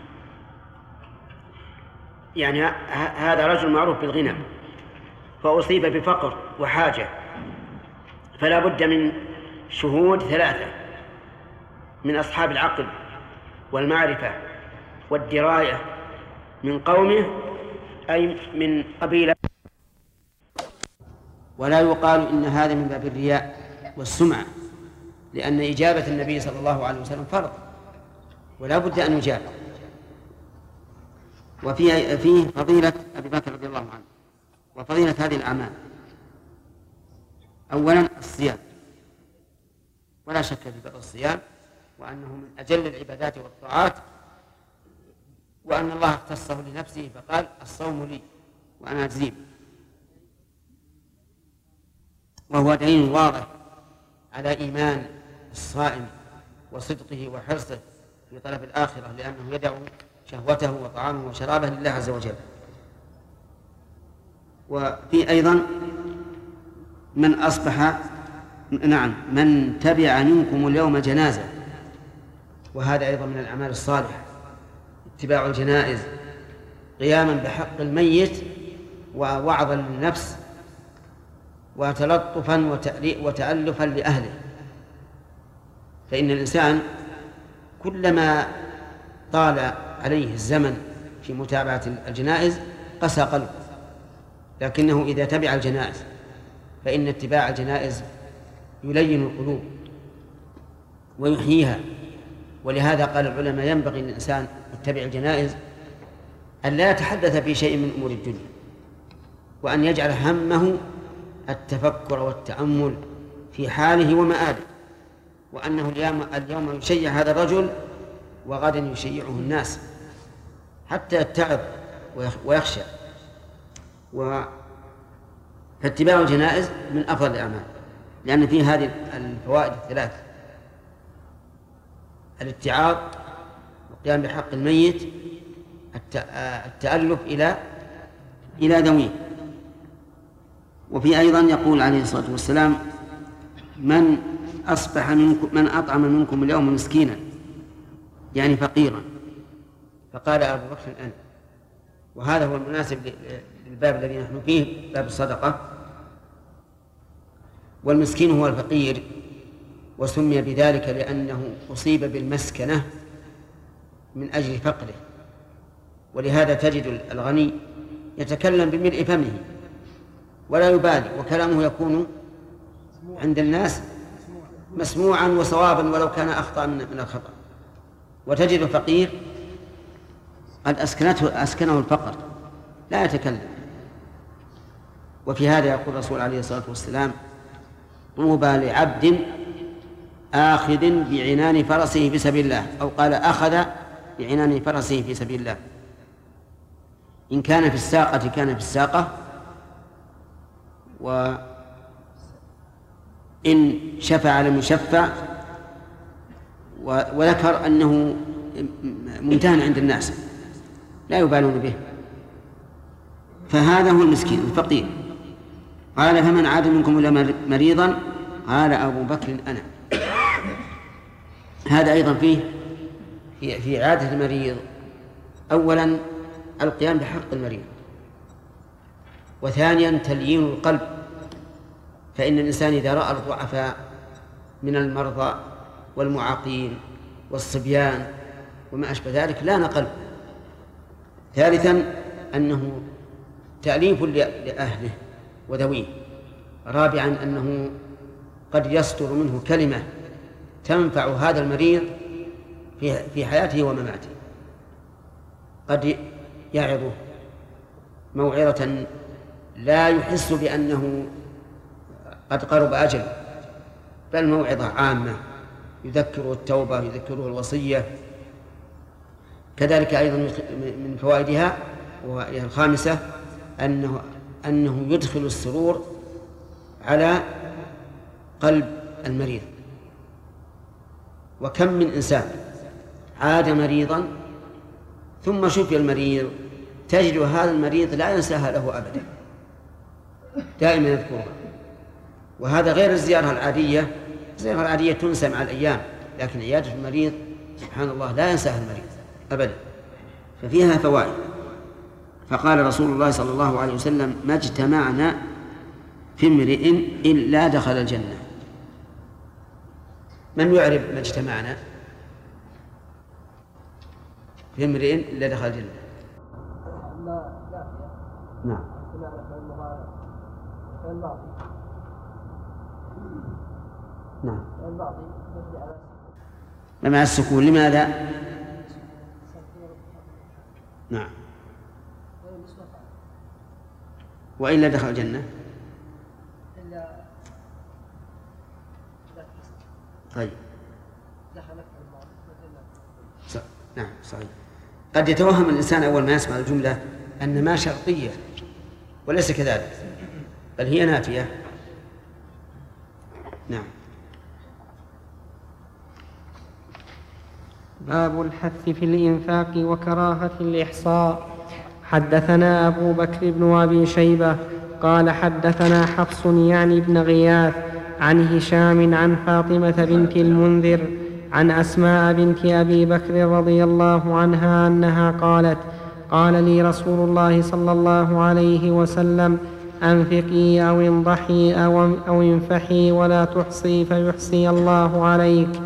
يعني هذا رجل معروف بالغنى فأصيب بفقر وحاجة، فلا بد من شهود ثلاثة من أصحاب العقل والمعرفة والدراية من قومه أي من قبيلة. ولا يقال إن هذا من باب الرياء والسمعة، لأن إجابة النبي صلى الله عليه وسلم فرض ولا بد أن يجاب. وفيه فيه فضيلة أبي بكر رضي الله عنه وفضيلة هذه الأعمال. أولا الصيام، ولا شك في فضل الصيام وأنه من أجل العبادات والطاعات، وأن الله اختصه لنفسه فقال الصوم لي وأنا أجزيه، وهو دليل واضح على إيمان الصائم وصدقه وحرصه في طلب الآخرة، لأنه يدع شهوته وطعامه وشرابه لله عز وجل. وفي أيضا من أصبح نعم من تبع منكم اليوم جنازة، وهذا أيضا من الأعمال الصالحة، اتباع الجنائز قياما بحق الميت ووعظا للنفس وتلطفا وتألفا لأهله. فإن الإنسان كلما طال عليه الزمن في متابعة الجنائز قسى قلبه، لكنه إذا تبع الجنائز فإن اتباع الجنائز يلين القلوب ويحييها. ولهذا قال العلماء ينبغي للإنسان يتبع الجنائز أن لا يتحدث في شيء من أمور الدنيا، وأن يجعل همه التفكر والتأمل في حاله ومآله، وأنه اليوم, اليوم يشيع هذا الرجل وغدا يشيعه الناس حتى يتعظ ويخشى. فاتباع الجنائز من أفضل الأعمال، لأن فيه هذه الفوائد الثلاث: الاتعاظ والقيام بحق الميت، التألف إلى إلى ذويه. وفي أيضا يقول عليه الصلاة والسلام: من أصبح منكم من أطعم منكم اليوم مسكينا، يعني فقيرا، فقال أبو بكر أنا. وهذا هو المناسب للباب الذي نحن فيه، باب الصدقة. والمسكين هو الفقير، وسمي بذلك لأنه أصيب بالمسكنة من أجل فقره. ولهذا تجد الغني يتكلم بملء فمه ولا يبالي، وكلامه يكون عند الناس مسموعا وصوابا ولو كان أخطأ من الخطأ. وتجد الفقير قد أسكنته أسكنه الفقر لا يتكلم. وفي هذا يقول الرسول عليه الصلاة والسلام: طوبى لعبد آخذ بعنان فرسه في سبيل الله، أو قال أخذ بعنان فرسه في سبيل الله. إن كان في الساقة كان في الساقة، وإن شفع لم يشفع، وذكر أنه ممتهن عند الناس لا يبالون به. فهذا هو المسكين الفقير. قال: فمن عاد منكم إلى مريضا، قال أبو بكر أنا. هذا أيضا فيه في عادة المريض أولا القيام بحق المريض، وثانيا تليين القلب، فإن الإنسان إذا رأى الضعفاء من المرضى والمعاقين والصبيان وما أشبه ذلك لان قلبه. ثالثا أنه تأليف لأهله وذويه. رابعا أنه قد يصدر منه كلمة تنفع هذا المريض في في حياته ومماته. قد يعظه موعظة لا يحس بأنه قد قرب أجله، بل موعظة عامة يذكره التوبة، يذكره الوصية. كذلك أيضا من فوائدها وهي الخامسة أنه أنه يدخل السرور على قلب المريض. وكم من إنسان عاد مريضا ثم شفي المريض تجد هذا المريض لا ينساها له أبدا، دائما يذكرها. وهذا غير الزيارة العادية. الزيارة العادية تنسى مع الأيام، لكن عيادة المريض سبحان الله لا ينساها المريض أبدا، ففيها فوائد. فقال رسول الله صلى الله عليه وسلم: ما اجتمعنا في امرئ إلا دخل الجنة. من يعرف ما اجتمعنا في امرئ إلا دخل الجنة؟ نعم. نعم. مع السكون. لماذا؟ نعم. وإلا دخل الجنة. طيب. صح. نعم صحيح. قد يتوهم الإنسان أول ما يسمع الجملة أن ما شرطية، وليس كذلك، بل هي نافية. نعم. باب الحث في الإنفاق وكراهة الإحصاء. حدثنا أبو بكر بن أبي شيبة قال حدثنا حفص يعني بن غياث عن هشام عن فاطمة بنت المنذر عن أسماء بنت أبي بكر رضي الله عنها أنها قالت: قال لي رسول الله صلى الله عليه وسلم: أنفقي أو انضحي أو, أو انفحي ولا تحصي فيحصي الله عليك.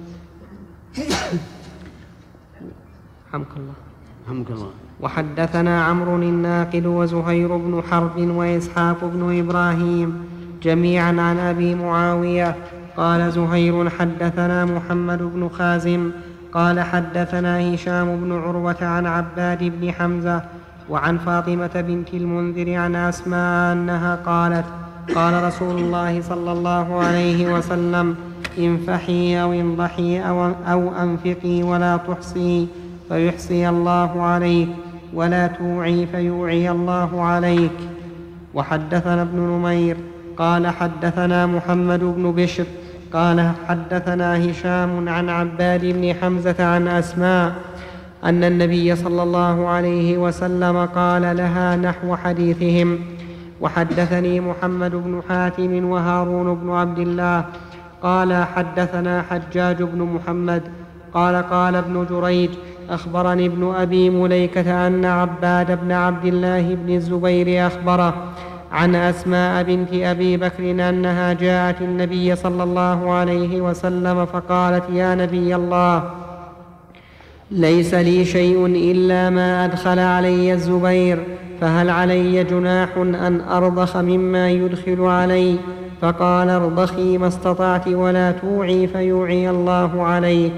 حمك الله. حمك الله. وحدثنا عمرو الناقد وزهير بن حرب وإسحاق بن إبراهيم جميعا عن أبي معاوية قال زهير: حدثنا محمد بن خازم قال حدثنا هشام بن عروة عن عباد بن حمزة وعن فاطمة بنت المنذر عن أسماء أنها قالت: قال رسول الله صلى الله عليه وسلم: انفحي أو انضحي أو, أو أنفقي ولا تحصي فيحصي الله عليك، ولا توعي فيوعي الله عليك. وحدثنا ابن نمير قال حدثنا محمد بن بشر قال حدثنا هشام عن عباد بن حمزة عن أسماء أن النبي صلى الله عليه وسلم قال لها نحو حديثهم. وحدثني محمد بن حاتم وهارون بن عبد الله قال حدثنا حجاج بن محمد قال قال ابن جريج: أخبرني ابن أبي مليكة أن عباد بن عبد الله بن الزبير أخبره عن أسماء بنت أبي بكر أنها جاءت النبي صلى الله عليه وسلم فقالت: يا نبي الله، ليس لي شيء إلا ما أدخل علي الزبير، فهل علي جناح أن أرضخ مما يدخل علي؟ فقال: ارضخي ما استطعت ولا توعي فيوعي الله عليك.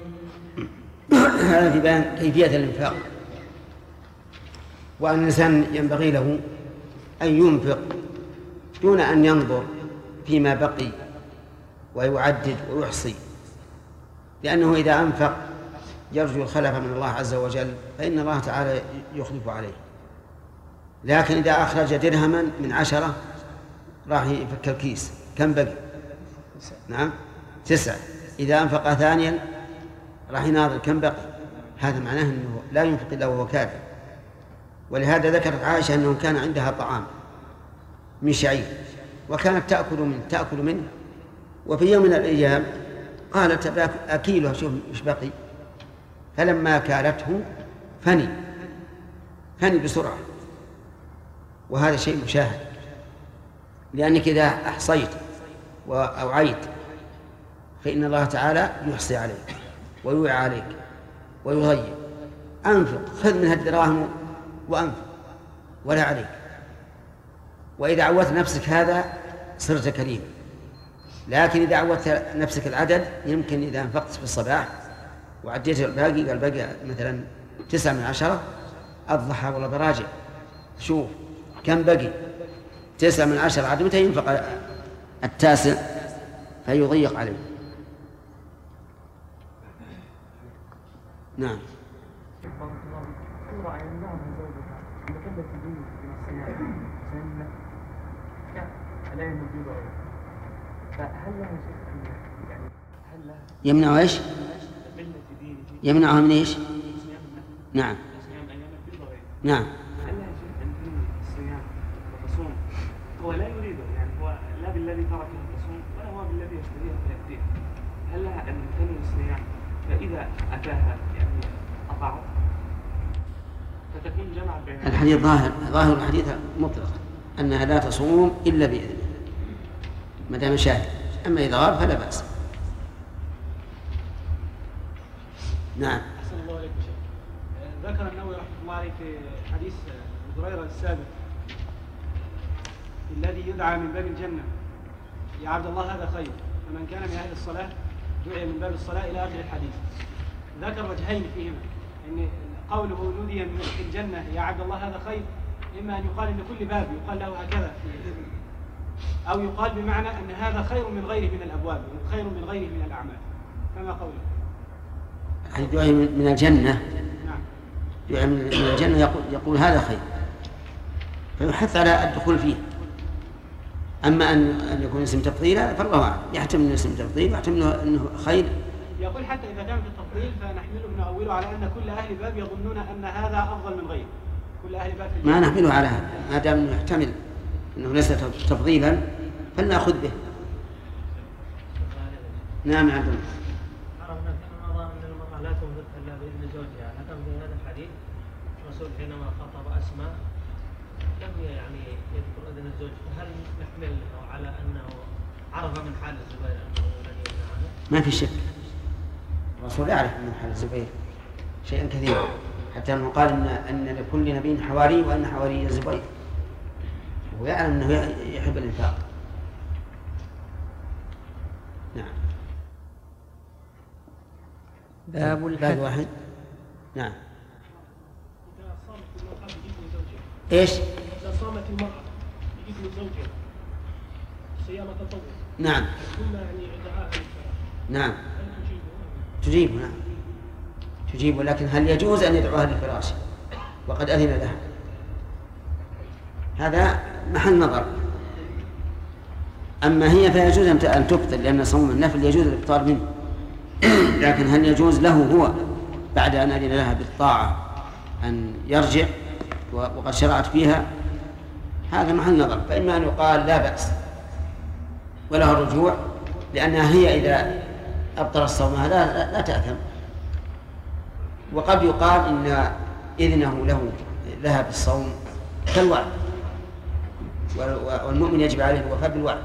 هذا في بيان كيفية الإنفاق، وأن الإنسان ينبغي له أن ينفق دون أن ينظر فيما بقي ويعدد ويحصي، لأنه إذا أنفق يرجو الخلف من الله عز وجل فإن الله تعالى يخلف عليه. لكن إذا أخرج درهما من عشرة راح يفك الكيس، كم بقي؟ نعم تسعة. إذا أنفق ثانيا راح يناظر كم بقي. هذا معناه أنه لا ينفق إلا وهو كافر. ولهذا ذكرت عائشة أنه كان عندها طعام من شعير وكانت تأكل منه تأكل منه وفي يوم من الأيام قالت: أكيله شوف إيش بقي. فلما كالته فني فني بسرعة. وهذا شيء مشاهد، لأنك إذا أحصيت وأوعيت فإن الله تعالى يحصي عليك ويوعى عليك ويضيق. أنفق، خذ من هالدراهم وأنفق ولا عليك. وإذا عودت نفسك هذا صرت كريم. لكن إذا عودت نفسك العدد، يمكن إذا أنفقت في الصباح وعديت الباقي، قال بقى مثلا تسعة من عشرة، أضحى ولا براجع شوف كم بقي، تسعة من عشرة، عاد متى ينفق التاسع فيضيق عليه. نعم. فهل له شك أن يعني هل له يمنع ايش؟ ملة دينه يمنعها من ايش؟ صيام النفل نعم صيام أيام البيض وغيره؟ نعم هل له شك أن دين الصيام والصوم هو لا يريده، يعني هو لا بالذي تركه الصوم ولا هو بالذي يشتريه فيأتيه، هل لها أن تنوي الصيام فإذا أتاها يعني أطاعت فتكون جمعت بين الحديث ظاهر ظاهر الحديث مطلق أنها لا تصوم إلا بإذنه ما دام شاهد، أما إذا غاب فلا بأس. نعم. أحسن الله عليك شيخ. ذكر النووي رحمه الله عليه في حديث أبي هريرة السابق الذي يدعى من باب الجنة يا عبد الله هذا خير، فمن كان من أهل الصلاة دعي من باب الصلاة إلى آخر الحديث. ذكر وجهين فيهما، أن قوله نودي من الجنة يا عبد الله هذا خير إما أن يقال أن كل باب يقال له هكذا، أو يقال بمعنى أن هذا خير من غيره من الأبواب، خير من غيره من الأعمال. فما قوله؟ الدعاء من الجنة. نعم. دعاء من الجنة يقول, يقول هذا خير فيحث على الدخول فيه. أما أن أن يكون اسم تفضيل فالله أعلم، يحتمل أنه اسم تفضيل ويحتمل أنه خير. يقول حتى إذا كان في التفضيل فنحمله نؤوله على أن كل أهل باب يظنون أن هذا أفضل من غيره. كل أهل باب في ما نحمله على هذا، ما دام أنه يحتمل أنه ليس تفضيلا فلنأخذ به. نعم يا عبد الله. عرفنا في رمضان أن المرأة لا تنفق إلا بإذن زوجها، لكن في هذا الحديث الرسول حينما خاطب أسماء لم يعني يذكر إذن الزوج، فهل نحمل على أنه عرف من حال الزبير أنه لن يمنع عنه؟ ما في شك، الرسول يعرف من حال الزبير شيئا كثيرا، حتى أنه قال إن, أن لكل نبي حواري وأن حواري الزبير، ويعلم أنه يحب الإنفاق. نعم. باب الحد. واحد. نعم. إذا صامت المرأة بإذن زوجها. إيش؟ إذا صامت المرأة بإذن زوجها صيام تطوع. نعم. ثم يعني دعاء للفراش. نعم. هل تجيبه؟ تجيب. نعم. تجيب، ولكن هل يجوز أن يدعوها للفراش وقد أذن لها؟ هذا محل نظر. أما هي فيجوز أن تفطر، لأن صوم النفل يجوز الإفطار منه، لكن هل يجوز له هو بعد أن أذن لها بالطاعة أن يرجع وقد شرعت فيها؟ هذا محل نظر. فإما أن يقال لا بأس وله الرجوع، لأنها هي إذا أبطل الصوم هذا لا تأثم، وقد يقال إن إذنه له لها بالصوم كالوعد، والمؤمن يجب عليه الوفاء بالوعد.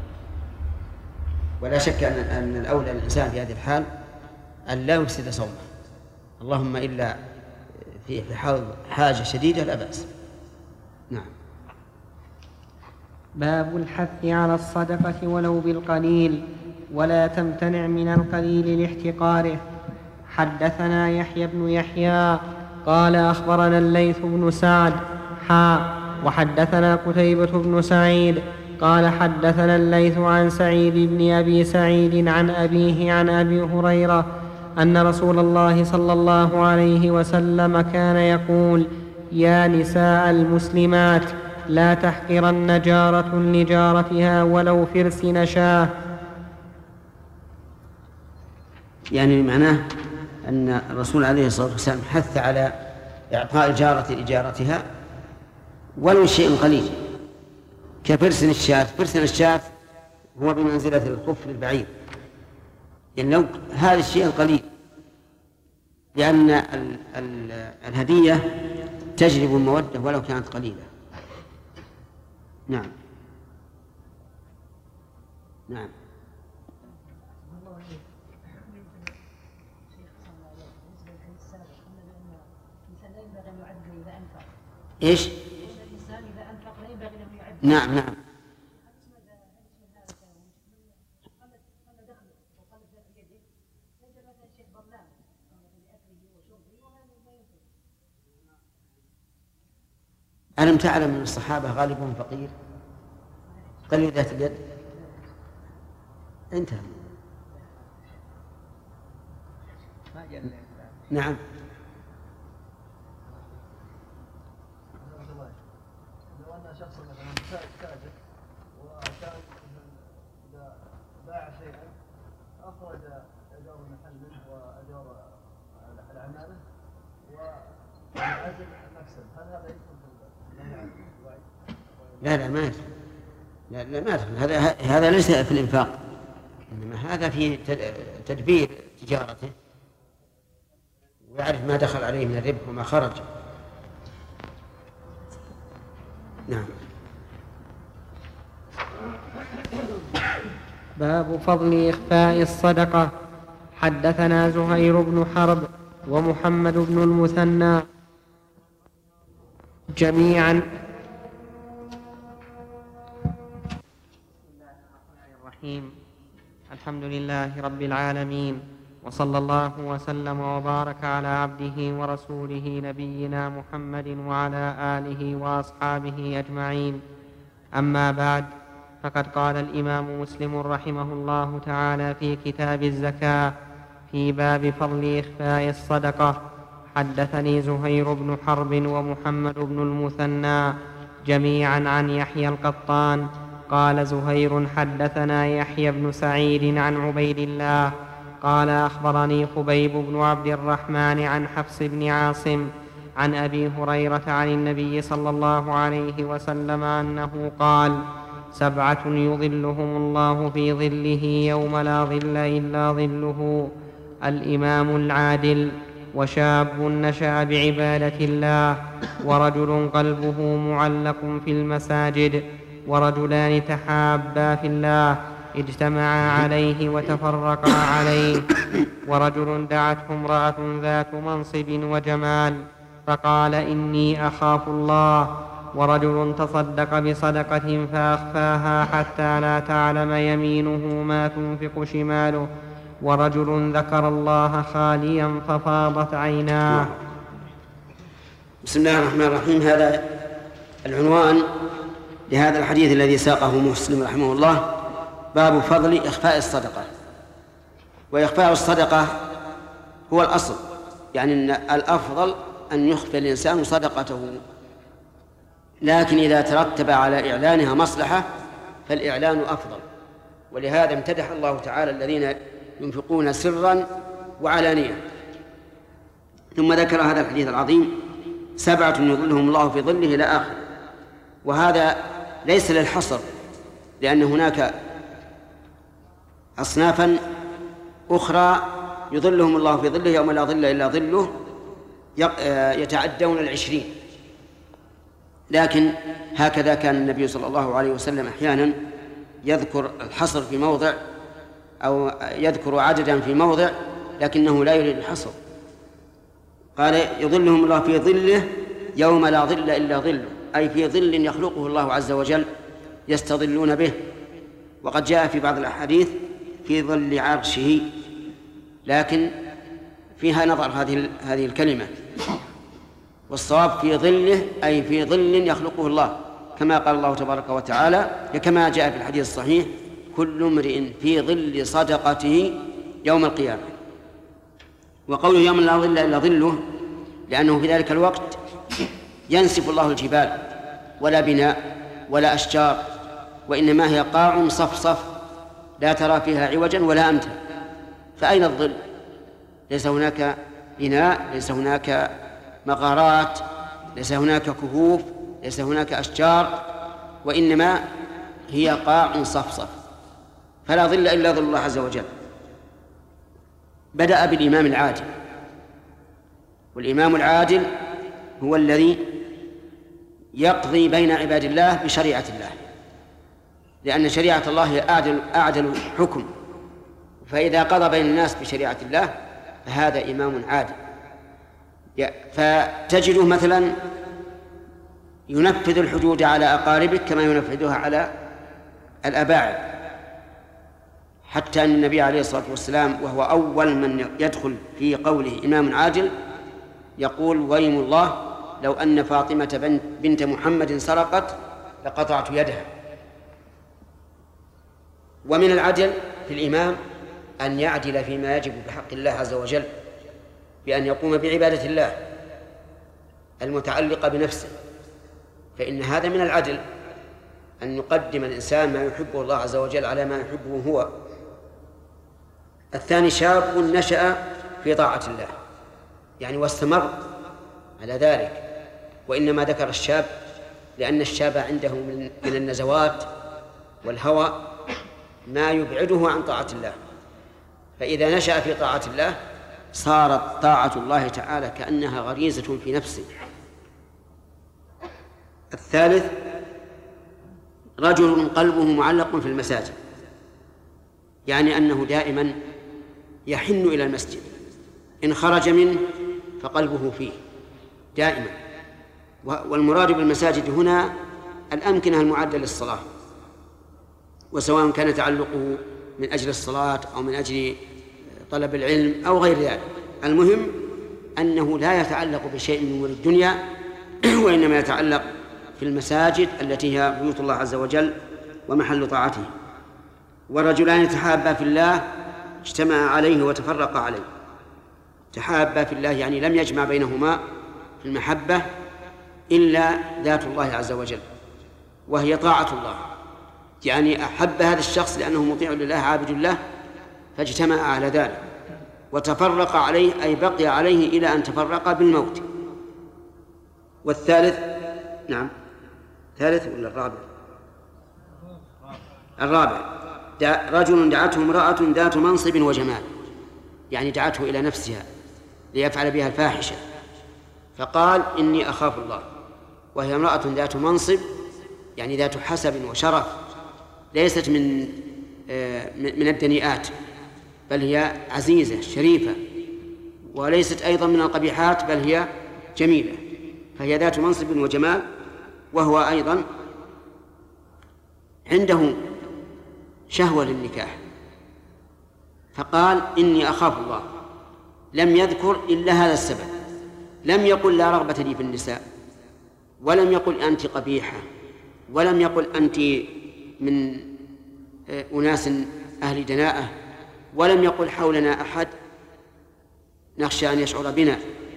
ولا شك أن أن الأولى للإنسان في هذه الحال أن لا يفسد صومه، اللهم إلا في حاجة شديدة لا بأس. نعم. باب الحث على الصدقة ولو بالقليل، ولا تمتنع من القليل لاحتقاره. حدثنا يحيى بن يحيى قال أخبرنا الليث بن سعد حا وحدثنا قتيبة بن سعيد قال حدثنا الليث عن سعيد بن أبي سعيد عن أبيه عن أبي هريرة أن رسول الله صلى الله عليه وسلم كان يقول: يا نساء المسلمات لا تحقرن جارة لجارتها ولو فرس نشاه. يعني معناه أن الرسول عليه الصلاة والسلام حث على إعطاء الجارة لجارتها ولو شيء قليل، كفرس الشاة. فرس الشاة هو بمنزلة الخف للبعير، يعني لو هذا الشيء القليل، لأن ال ال الهدية تجلب المودة ولو كانت قليلة. نعم. نعم. إيش؟ نعم نعم. ألم تعلم أن الصحابة غالبهم فقير قليل ذات اليد؟ انتهى. نعم. لو أن شخص مثلا تاجر وكان إذا باع شيئا أخرج أجار المحل منه وأجار العمالة وعزل المكسب، هل هذا يدخل في الوعي؟ لا لا ما يدخل، لا لا ما يدخل، هذا هذا ليس في الإنفاق، إنما هذا في تدبير تجارته ويعرف ما دخل عليه من الربح وما خرج. نعم. باب فضل إخفاء الصدقة. حدثنا زهير بن حرب ومحمد بن المثنى جميعا. بسم الله الرحمن الرحيم. الحمد لله رب العالمين، وصلى الله وسلم وبارك على عبده ورسوله نبينا محمد وعلى آله وأصحابه أجمعين. أما بعد، فقد قال الإمام مسلم رحمه الله تعالى في كتاب الزكاة في باب فضل إخفاء الصدقة: حدثني زهير بن حرب ومحمد بن المثنى جميعا عن يحيى القطان قال زهير: حدثنا يحيى بن سعيد عن عبيد الله قال: أخبرني خبيب بن عبد الرحمن عن حفص بن عاصم عن أبي هريرة عن النبي صلى الله عليه وسلم أنه قال: سبعة يظلهم الله في ظله يوم لا ظل إلا ظله: الإمام العادل، وشاب نشأ بعبادة الله، ورجل قلبه معلق في المساجد، ورجلان تحابا في الله اجتمعا عليه وتفرقا عليه، ورجل دعته امرأة ذات منصب وجمال فقال: إني أخاف الله، ورجل تصدق بصدقة فأخفاها حتى لا تعلم يمينه ما تنفق شماله، ورجل ذكر الله خاليا ففاضت عيناه. بسم الله الرحمن الرحيم. هذا العنوان لهذا الحديث الذي ساقه مسلم رحمه الله: باب فضل إخفاء الصدقة. وإخفاء الصدقة هو الأصل، يعني أن الأفضل أن يخفي الإنسان صدقته، لكن إذا ترتب على إعلانها مصلحة فالإعلان أفضل. ولهذا امتدح الله تعالى الذين ينفقون سرا وعلانية. ثم ذكر هذا الحديث العظيم: سبعة يظلهم الله في ظله إلى آخر. وهذا ليس للحصر، لأن هناك أصنافا أخرى يظلهم الله في ظله يوم لا ظل إلا ظله، يتعدون العشرين. لكن هكذا كان النبي صلى الله عليه وسلم أحيانا يذكر الحصر في موضع أو يذكر عددا في موضع، لكنه لا يريد الحصر. قال: يظلهم الله في ظله يوم لا ظل إلا ظله، أي في ظل يخلقه الله عز وجل يستظلون به. وقد جاء في بعض الأحاديث في ظل عرشه، لكن فيها نظر هذه هذه الكلمة، والصواب في ظله أي في ظل يخلقه الله، كما قال الله تبارك وتعالى، كما جاء في الحديث الصحيح: كل امرئ في ظل صدقته يوم القيامة. وقوله يوم لا ظل إلا ظله لأنه في ذلك الوقت ينسف الله الجبال، ولا بناء ولا أشجار، وإنما هي قاع صفصف لا ترى فيها عوجا ولا أمتا. فأين الظل؟ ليس هناك بناء، ليس هناك مغارات، ليس هناك كهوف، ليس هناك أشجار، وإنما هي قاع صفصف، فلا ظل إلا ظل الله عز وجل. بدأ بالإمام العادل، والإمام العادل هو الذي يقضي بين عباد الله بشريعة الله، لأن شريعة الله هي أعدل, أعدل حكم، فإذا قضى بين الناس بشريعة الله فهذا إمام عادل. فتجده مثلا ينفذ الحدود على أقاربك كما ينفذها على الأباعد، حتى أن النبي عليه الصلاة والسلام وهو أول من يدخل في قوله إمام عادل يقول: ويم الله لو أن فاطمة بنت محمد سرقت لقطعت يدها. ومن العدل في الإمام أن يعدل فيما يجب بحق الله عز وجل، بأن يقوم بعبادة الله المتعلقة بنفسه، فإن هذا من العدل، أن يقدم الإنسان ما يحبه الله عز وجل على ما يحبه هو الثاني شاب نشأ في طاعة الله يعني واستمر على ذلك، وإنما ذكر الشاب لأن الشاب عنده من النزوات والهوى ما يبعده عن طاعة الله، فإذا نشأ في طاعة الله صارت طاعة الله تعالى كأنها غريزة في نفسه. الثالث رجل قلبه معلق في المساجد، يعني أنه دائما يحن إلى المسجد، إن خرج منه فقلبه فيه دائما. والمراد بالمساجد هنا الأمكنة المعدة للصلاة، وسواء كان تعلقه من أجل الصلاة أو من أجل طلب العلم أو غير ذلك، المهم أنه لا يتعلق بشيء من أمور الدنيا وإنما يتعلق في المساجد التي هي بيوت الله عز وجل ومحل طاعته. ورجلان تحابا في الله اجتمعا عليه وتفرقا عليه. تحابا في الله يعني لم يجمع بينهما في المحبة إلا ذات الله عز وجل وهي طاعة الله، يعني أحب هذا الشخص لأنه مطيع لله عابد له فاجتمع على ذلك، وتفرق عليه أي بقي عليه إلى أن تفرق بالموت. والثالث نعم ثالث ولا الرابع؟ الرابع رجل دعته امرأة ذات منصب وجمال، يعني دعته إلى نفسها ليفعل بها الفاحشة فقال إني أخاف الله، وهي امرأة ذات منصب يعني ذات حسب وشرف، ليست من من الدنيئات بل هي عزيزة شريفة، وليست أيضا من القبيحات بل هي جميلة، فهي ذات منصب وجمال، وهو أيضا عنده شهوة للنكاح فقال إني أخاف الله، لم يذكر إلا هذا السبب، لم يقل لا رغبة لي في النساء، ولم يقل أنت قبيحة، ولم يقل أنت من أناس أهل دناءة، ولم يقل حولنا أحد نخشى أن يشعر بنا،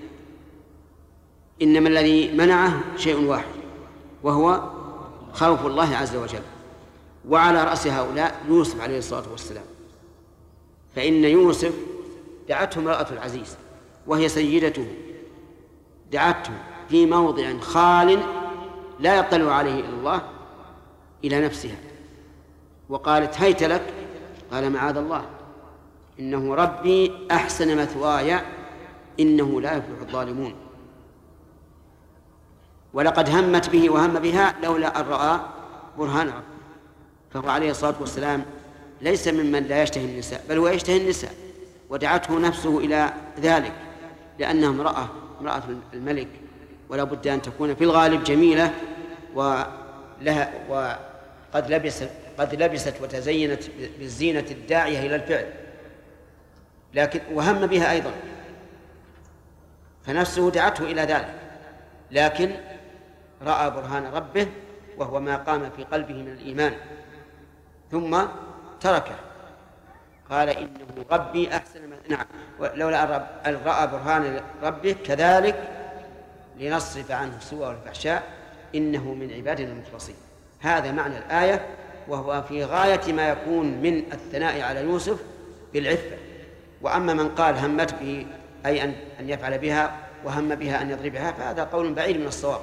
إنما الذي منعه شيء واحد وهو خوف الله عز وجل. وعلى رأس هؤلاء يوسف عليه الصلاة والسلام، فإن يوسف دعته امرأة العزيز وهي سيدته، دعته في موضع خال لا يطلع عليه إلا الله إلى نفسها، وقالت هيت لك، قال معاذ الله إنه ربي أحسن مثواي إنه لا يفلح الظالمون. ولقد همت به وهم بها لولا أن رأى برهان ربه، فهو عليه الصلاة والسلام ليس ممن لا يشتهي النساء بل هو يشتهي النساء، ودعته نفسه إلى ذلك لأنها امرأة امرأة الملك، ولا بد أن تكون في الغالب جميلة ولها وقد لبست قد لبست وتزينت بالزينة الداعية إلى الفعل، لكن وهم بها أيضا فنفسه دعته إلى ذلك، لكن رأى برهان ربه وهو ما قام في قلبه من الإيمان ثم تركه، قال إنه ربي أحسن ما نعم لولا أن رأى برهان ربه كذلك لنصرف عنه السوء والفحشاء إنه من عبادنا المخلصين. هذا معنى الآية، وهو في غاية ما يكون من الثناء على يوسف بالعفة. وأما من قال همت به أي أن أن يفعل بها وهم بها أن يضربها فهذا قول بعيد من الصواب.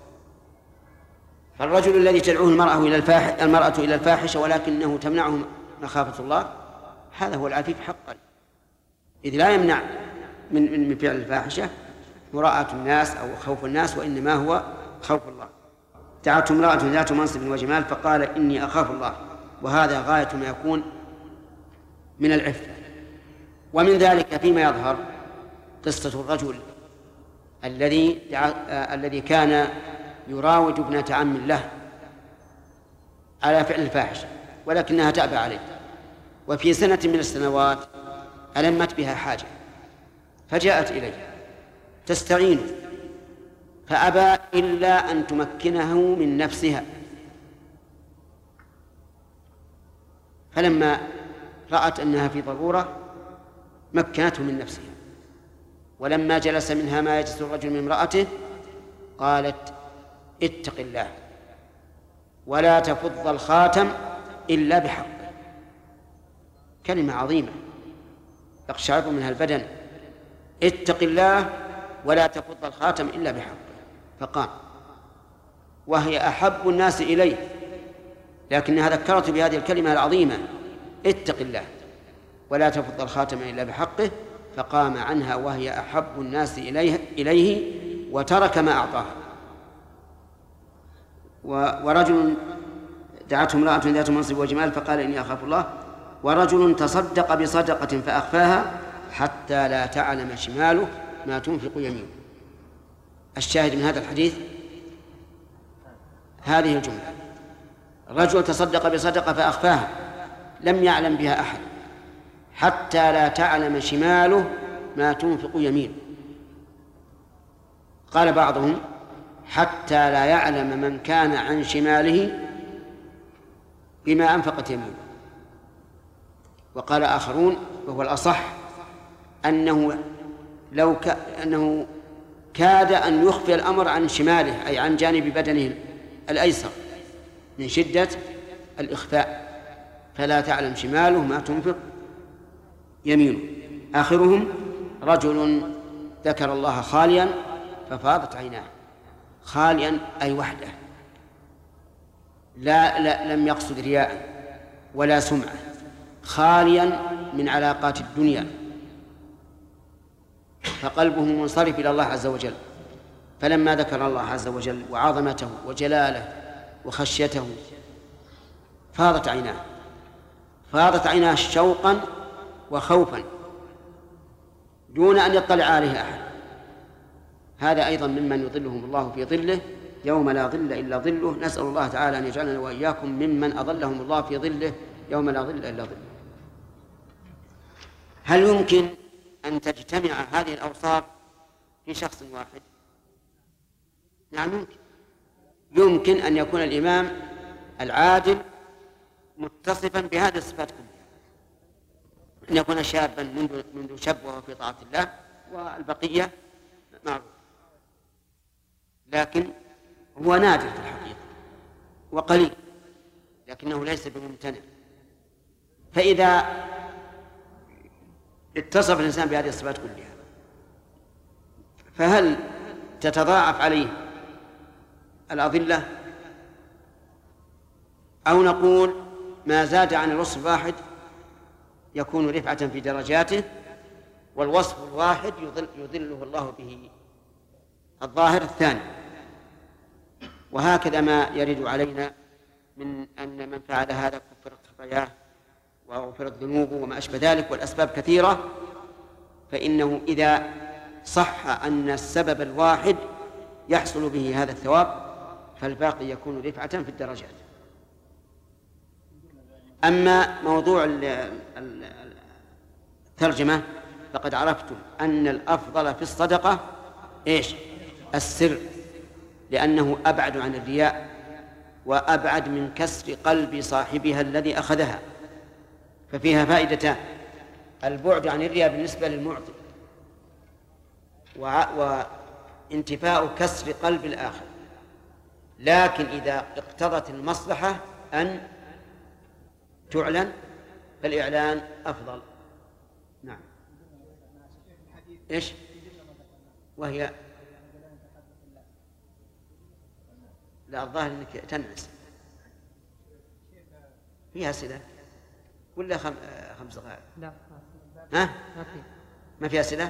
فالرجل الذي تدعوه المرأة إلى الفاحشة المرأة إلى الفاحشة ولكنه تمنعه مخافة الله، هذا هو العفيف حقا، إذ لا يمنع من من فعل الفاحشة مراءة الناس أو خوف الناس، وإنما هو خوف الله. دعته امرأة ذات منصب وجمال فقال إني أخاف الله، وهذا غاية ما يكون من العفة. ومن ذلك فيما يظهر قصة الرجل الذي الذي كان يراود ابنة عم له على فعل الفاحشة ولكنها تأبى عليه، وفي سنة من السنوات ألمت بها حاجة فجاءت إليه تستعين فأبى إلا أن تمكنه من نفسها، فلما رأت أنها في ضرورة مكنته من نفسها، ولما جلس منها ما يجلس الرجل من امرأته قالت اتق الله ولا تفض الخاتم إلا بحقه. كلمة عظيمة، يقشعر منها البدن اتق الله ولا تفض الخاتم إلا بحقه، فقام، وهي أحب الناس إليه، لكنها ذكرت بهذه الكلمة العظيمة اتق الله ولا تفض الخاتم إلا بحقه، فقام عنها وهي أحب الناس إليه, إليه وترك ما أعطاه. ورجل دعته امرأة ذات منصب وجمال فقال إني أخاف الله، ورجل تصدق بصدقة فأخفاها حتى لا تعلم شماله ما تنفق يمينه. الشاهد من هذا الحديث هذه الجملة: رجل تصدق بصدقة فأخفاها لم يعلم بها أحد حتى لا تعلم شماله ما تنفق يمينه. قال بعضهم: حتى لا يعلم من كان عن شماله بما أنفقت يمينه. وقال آخرون وهو الأصح أنه لو ك... أنه كاد أن يخفي الأمر عن شماله، أي عن جانب بدنه الأيسر من شدة الإخفاء، فلا تعلم شماله ما تنفق يمينه. آخرهم رجل ذكر الله خاليا ففاضت عيناه. خاليا أي وحده، لا, لا لم يقصد رياء ولا سمعة، خاليا من علاقات الدنيا، فقلبه منصرف إلى الله عز وجل. فلما ذكر الله عز وجل وعظمته وجلاله وخشيته فاضت عيناه، فاضت عيناه شوقا وخوفا دون أن يطلع عليه أحد. هذا أيضا ممن يظلهم الله في ظله يوم لا ظل إلا ظله. نسأل الله تعالى أن يجعلنا وإياكم ممن أظلهم الله في ظله يوم لا ظل إلا ظله. هل يمكن أن تجتمع هذه الأوصاف في شخص واحد؟ نعم يمكن. يمكن أن يكون الإمام العادل متصفا بهذه الصفات كلها، أن يكون شابا منذ منذ شب وهو في طاعة الله، والبقية معروف، لكن هو نادر في الحقيقة وقليل، لكنه ليس بممتنع. فإذا اتصف الإنسان بهذه الصفات كلها فهل تتضاعف عليه الأضلة، أو نقول ما زاد عن الوصف الواحد يكون رفعة في درجاته، والوصف الواحد يضل يضله الله به الظاهر الثاني؟ وهكذا ما يرد علينا من أن من فعل هذا كفرت خطاياه وغفرت ذنوبه وما أشبه ذلك، والأسباب كثيرة. فإنه إذا صح أن السبب الواحد يحصل به هذا الثواب فالباقي يكون رفعة في الدرجات. أما موضوع الترجمة فقد عرفتم أن الأفضل في الصدقة إيش؟ السر، لأنه أبعد عن الرياء وأبعد من كسر قلب صاحبها الذي أخذها، ففيها فائدتان: البعد عن الرياء بالنسبة للمعطي، وانتفاء كسر قلب الآخر. لكن إذا اقتضت المصلحة أن تعلن فالإعلان أفضل. نعم. إيش؟ وهي لا، الظاهر أنك تنعس. فيها صلة ولا خم... خمس دقائق؟ لا ها؟ ما في ما فيها صلة؟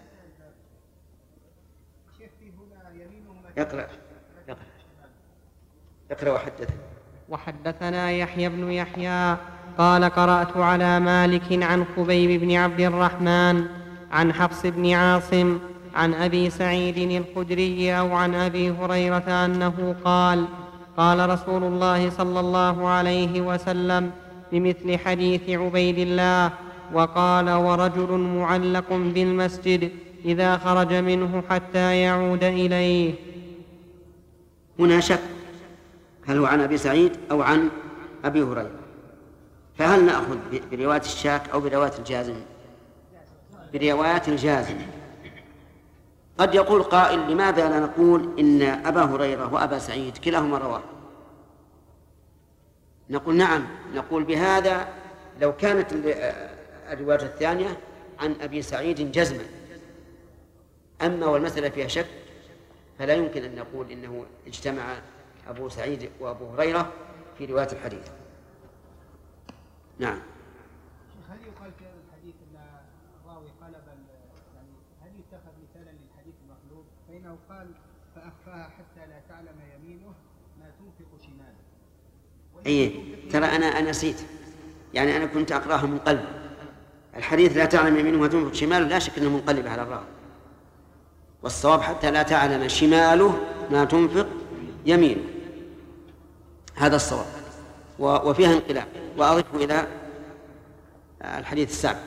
يقرأ يقرأ يقرأ وحدث. وحدثنا يحيى بن يحيى قال قرأت على مالك عن خبيب بن عبد الرحمن عن حفص بن عاصم عن أبي سعيد الخدري أو عن أبي هريرة أنه قال: قال رسول الله صلى الله عليه وسلم بمثل حديث عبيد الله، وقال: ورجل معلق بالمسجد إذا خرج منه حتى يعود إليه. هنا شك هل هو عن أبي سعيد أو عن أبي هريرة، فهل نأخذ برواية الشاك أو برواية الجازم؟ برواية الجازم. قد يقول قائل: لماذا لا نقول إن أبا هريرة وأبا سعيد كلاهما رواه؟ نقول نعم، نقول بهذا لو كانت الرواية الثانية عن أبي سعيد جزما. أما والمسألة فيها شك فلا يمكن أن نقول إنه اجتمع أبو سعيد وأبو هريرة في رواية الحديث. نعم. هل يقال في هذا الحديث أن الراوي قلب يعني هل يتخذ مثالا للحديث المقلوب؟ فإنه قال فأخفاها حتى لا تعلم يمينه ما تنفق شماله. إيه ترى أنا أنا نسيت، يعني أنا كنت أقرأها من قلب الحديث لا تعلم يمينه ما تنفق شماله، لا شك أنه منقلب على الراوي، والصواب حتى لا تعلم شماله ما تنفق يمينه، هذا الصواب. وفيها انقلاب. وأضيف إلى الحديث السابق.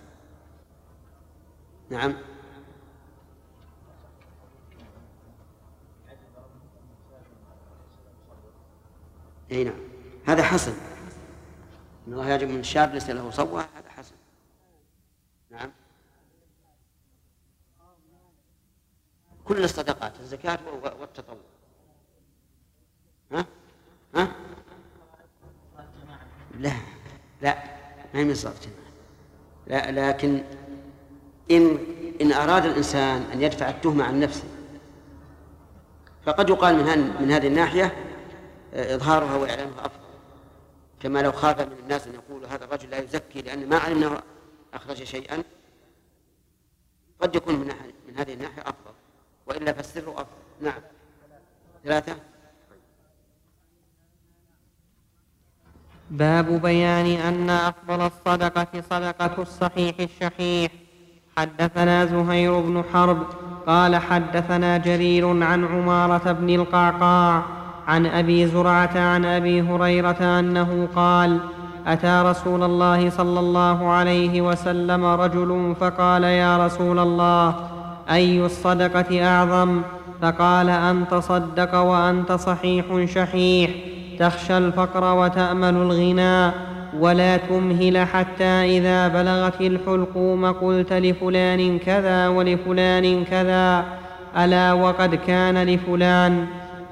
نعم. أي نعم، هذا حسن. إن الله يعجب من الشاب ليس له صوة، هذا حسن. نعم. كل الصدقات، الزكاة والتطوع. ها؟ ها؟ لا لا ما هي من صلاة الجماعة، لا، لكن إن إن أراد الإنسان أن يدفع التهمة عن نفسه فقد يقال من من هذه الناحية إظهارها وإعلانها أفضل، كما لو خاف من الناس أن يقولوا هذا الرجل لا يزكي لأن ما علمنا أخرج شيئا، قد يكون من, من هذه الناحية أفضل، وإلا فالسر أفضل. نعم. ثلاثة. باب بيان أن أفضل الصدقة صدقة الصحيح الشحيح. حدثنا زهير بن حرب قال حدثنا جرير عن عمارة بن القعقاع عن أبي زرعة عن أبي هريرة أنه قال أتى رسول الله صلى الله عليه وسلم رجل فقال يا رسول الله أي الصدقة أعظم؟ فقال أن تصدق وأنت صحيح شحيح تخشى الفقر وتأمل الغنى ولا تمهل حتى إذا بلغت الحلقوم قلت لفلان كذا ولفلان كذا ألا وقد كان لفلان.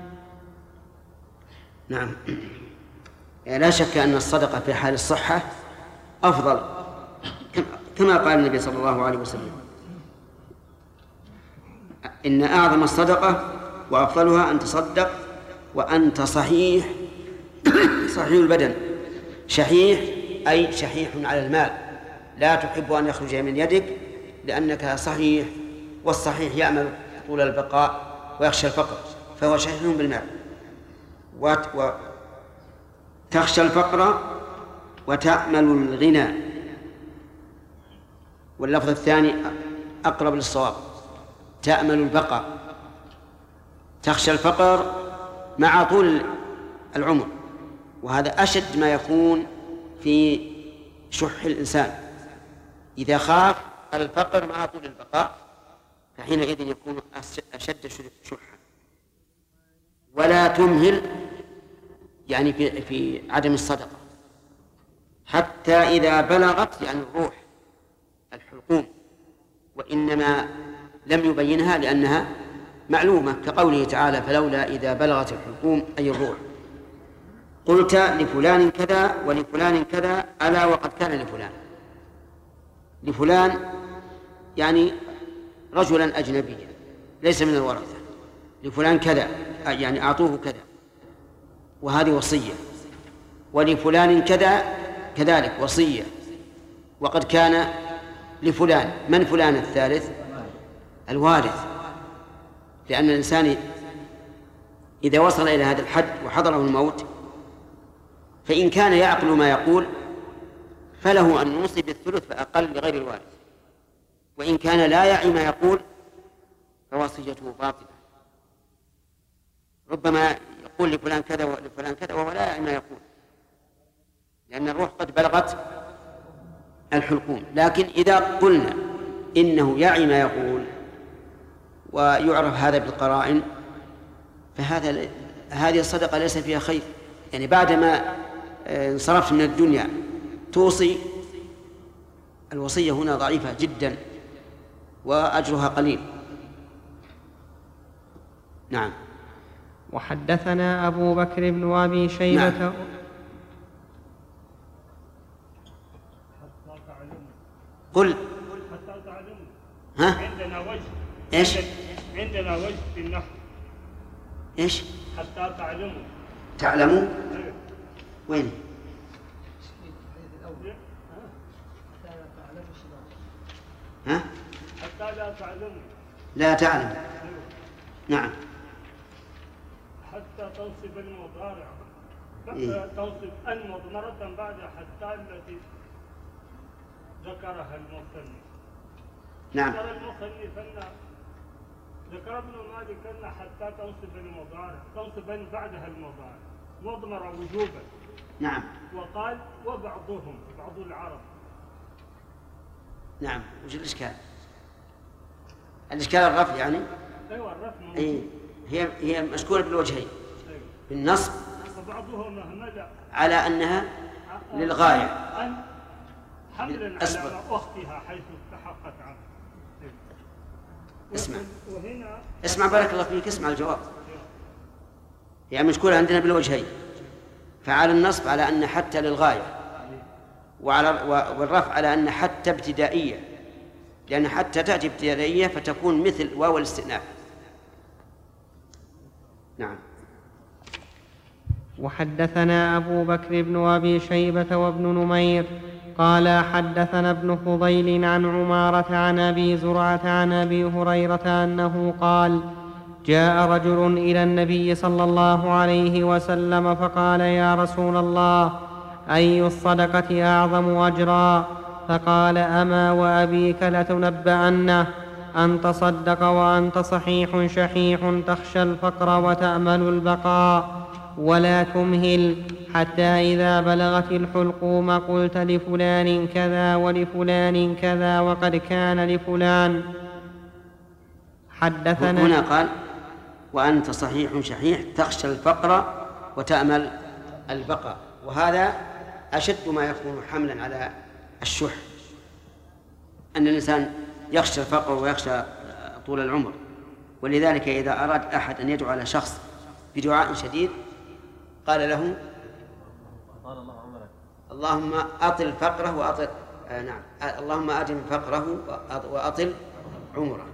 نعم. يعني لا شك أن الصدقة في حال الصحة أفضل، كما قال النبي صلى الله عليه وسلم إن أعظم الصدقة وأفضلها أن تصدق وأنت صحيح صحيح البدن شحيح، أي شحيح على المال، لا تحب أن يخرج من يدك لأنك صحيح، والصحيح يأمل طول البقاء ويخشى الفقر، فهو شحيح بالمال. وتخشى الفقر وتأمل الغنى، واللفظ الثاني أقرب للصواب، تأمل البقاء. تخشى الفقر مع طول العمر، وهذا أشد ما يكون في شح الإنسان، إذا خاف الفقر مع طول البقاء فحينئذ يكون أشد شحا. ولا تمهل يعني في, في عدم الصدقة حتى إذا بلغت يعني الروح الحلقوم، وإنما لم يبينها لأنها معلومة، كقوله تعالى فلولا إذا بلغت الحلقوم أي الروح قلت لفلان كذا ولفلان كذا ألا وقد كان لفلان. لفلان يعني رجلا أجنبيا ليس من الورثة، لفلان كذا يعني أعطوه كذا، وهذه وصية. ولفلان كذا كذلك وصية، وقد كان لفلان. من فلان الثالث؟ الوارث، لأن الإنسان إذا وصل إلى هذا الحد وحضره الموت فإن كان يعقل ما يقول فله أن يوصي بالثلث فأقل لغير الوارث، وإن كان لا يعي ما يقول فوصيته باطلة. ربما يقول لفلان كذا ولفلان كذا وهو لا يعي ما يقول، لأن الروح قد بلغت الحلقوم. لكن إذا قلنا إنه يعي ما يقول ويعرف هذا بالقرائن فهذا هذه الصدقة ليس فيها خير، يعني بعدما انصرفت من الدنيا توصي، الوصية هنا ضعيفة جدا وأجرها قليل. نعم. وحدثنا أبو بكر بن أبي شيبة. نعم. قل ها؟ عندنا وجه. إيش؟ عندنا وجه في النحو. إيش؟ حتى تعلموا. تعلموا؟ أيوه. وين؟ ها؟ حتى لا تعلموا. لا تعلم. أيوه. نعم. حتى تنصب المضارع. إيه؟ تنصب المضمرة بعد حتى التي ذكرها المصنف. نعم. ذكر المصنف أن ذكر ابن مالك أن حتى تنصب المضارع تنصب بعدها المضارع مضمرة وجوبا. نعم. وقال وبعضهم بعض العرب. نعم. وش الإشكال؟ الإشكال الرفع يعني؟ أيوة الرفع موجود. أي هي هي مشكولة بالوجهين. أيوة. بالنصب وبعضهم همل على أنها للغاية. أن حملا أصبر. على أختها حيث استحقت عنه. اسمع. وهنا اسمع بارك الله فيك، اسمع الجواب. يعني مشكولة عندنا بالوجهين، فعلى النصب على أن حتى للغاية، وعلى والرفع على أن حتى ابتدائية، لأن حتى تأتي ابتدائية فتكون مثل واو الاستئناف. نعم. وحدثنا أبو بكر بن أبي شيبة وابن نمير قال حدثنا ابن فضيل عن عمارة عن أبي زرعة عن أبي هريرة أنه قال جاء رجل إلى النبي صلى الله عليه وسلم فقال يا رسول الله أي الصدقة أعظم أجرا؟ فقال أما وأبيك لتنبأنه أن تصدق وأنت صحيح شحيح تخشى الفقر وتأمل البقاء ولا تمهل حتى إذا بلغت الحلقوم قلت لفلان كذا ولفلان كذا وقد كان لفلان. حدثنا هنا قال وأنت صحيح شحيح تخشى الفقر وتأمل البقاء، وهذا أشد ما يكون حملا على الشح، أن الإنسان يخشى الفقر ويخشى طول العمر. ولذلك إذا أراد أحد أن يدعو على شخص بدعاء شديد قال له اللهم أطل فقره وأطل آه نعم اللهم أدم فقره وأطل عمره.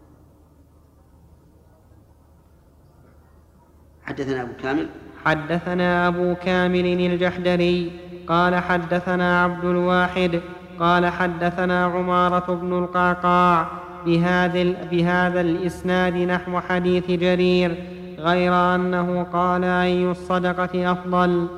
حدثنا أبو كامل حدثنا أبو كامل الجحدري قال حدثنا عبد الواحد قال حدثنا عمارة بن القعقاع بهذا, بهذا الإسناد نحو حديث جرير غير أنه قال أي الصدقة أفضل.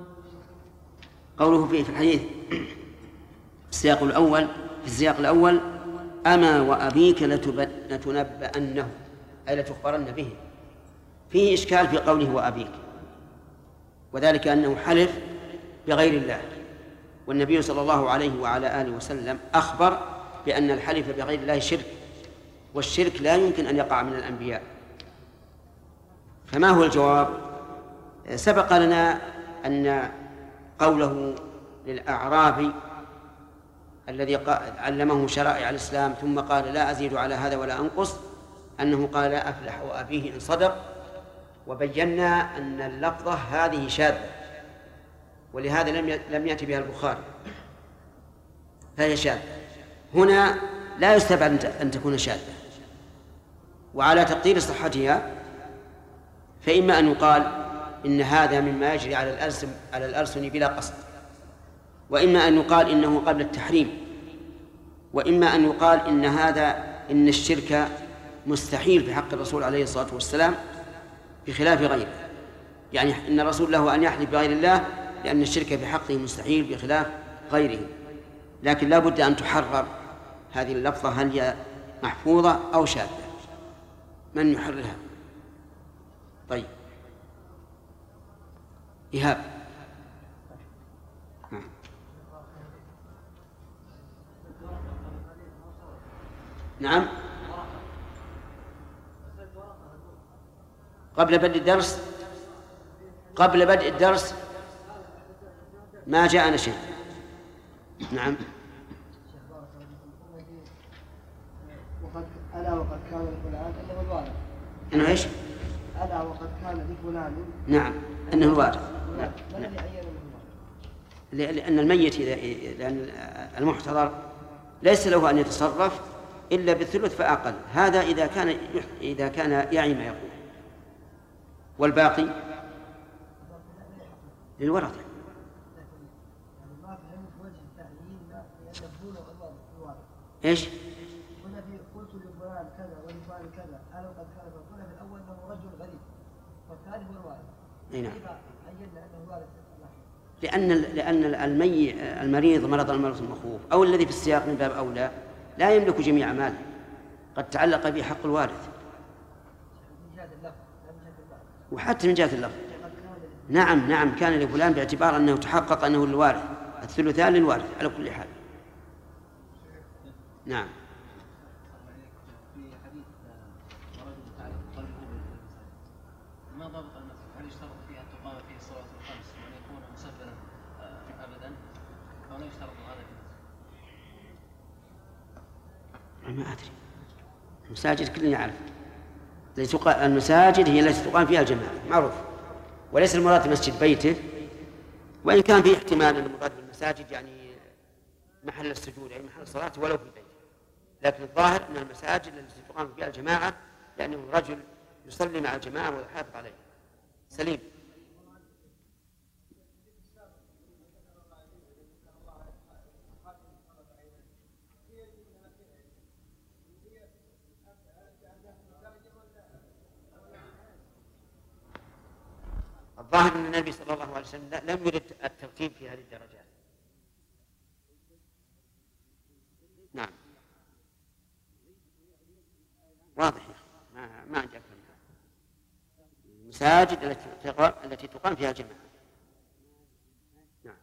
قوله فيه في الحديث السياق الأول في السياق الأول أما وأبيك لتنبأنه أي لتخبرن به، فيه إشكال في قوله وأبيك، وذلك أنه حلف بغير الله، والنبي صلى الله عليه وعلى آله وسلم أخبر بأن الحلف بغير الله شرك، والشرك لا يمكن أن يقع من الأنبياء. فما هو الجواب؟ سبق لنا أن قوله للأعرابي الذي علمه شرائع الإسلام ثم قال لا أزيد على هذا ولا أنقص أنه قال لا أفلح وأبيه إن صدق، وبينا أن اللفظة هذه شاذة ولهذا لم لم يأتي بها البخاري فهي شاذة. هنا لا يستبعد أن تكون شاذة، وعلى تقدير صحتها فإما أن يقال إن هذا مما يجري على الألسن على الألسن بلا قصد، وإما أن يقال إنه قبل التحريم، وإما أن يقال إن هذا إن الشرك مستحيل في حق الرسول عليه الصلاة والسلام بخلاف غيره، يعني إن الرسول له أن يحلف بغير الله لأن الشرك في حقه مستحيل بخلاف غيره. لكن لا بد أن تحرر هذه اللفظة، هل هي محفوظة أو شاذة؟ من يحررها؟ طيب إيهاب. نعم قبل بدء الدرس قبل بدء الدرس ما جاءنا شيء. نعم. وقد ألا وقد كان لفلان أنه الوارث. إنه إيش؟ ألا وقد كان لفلان. نعم أنه الوارث. ما الذي عين لأن الميت إذا لأن المحتضر ليس له أن يتصرف إلا بالثلث فأقل. هذا إذا كان إذا كان يعي ما يقول. والباقي للورثة. إيش؟ هنا في قلت لفلان كذا ولفلان كذا أنا قد كان قلنا في الأول أنه رجل غريب والثاني هو الوارث. نعم. عينا أنه وارث. لأن لأن المي المريض مرض المرض المخوف أو الذي في السياق من باب أولى لا يملك جميع ماله، قد تعلق به حق الوارث. وحتى من جهة اللفظ. نعم نعم كان لفلان باعتبار أنه تحقق أنه الوارث، الثلثان للوارث على كل حال. نعم. في حديث ورجل تعالى قلبه بالمساجد، ما ضابط المسجد؟ هل يشترط فيها أن تقام فيه الصلاة الخمس وأن يكون مسجلا أبدا أو لا يشترط هذا في المسجد؟ ما أدري. المساجد كلنا يعرف المساجد هي التي تقام فيها الجماعة معروف، وليس المراد مسجد بيته، وإن كان في احتمال أن المراد بالمساجد يعني محل السجود أي محل الصلاة ولو في البيت، لكن الظاهر أن المساجد التي تقام فيها الجماعة لأنه يعني الرجل يصلي مع الجماعة ويحافظ عليه. سليم. الظاهر أن النبي صلى الله عليه وسلم لم يرد الترتيب في هذه الدرجات. نعم واضح ما ما عندي أكثر منها. المساجد التي تقام التي تقام فيها الجماعة. نعم.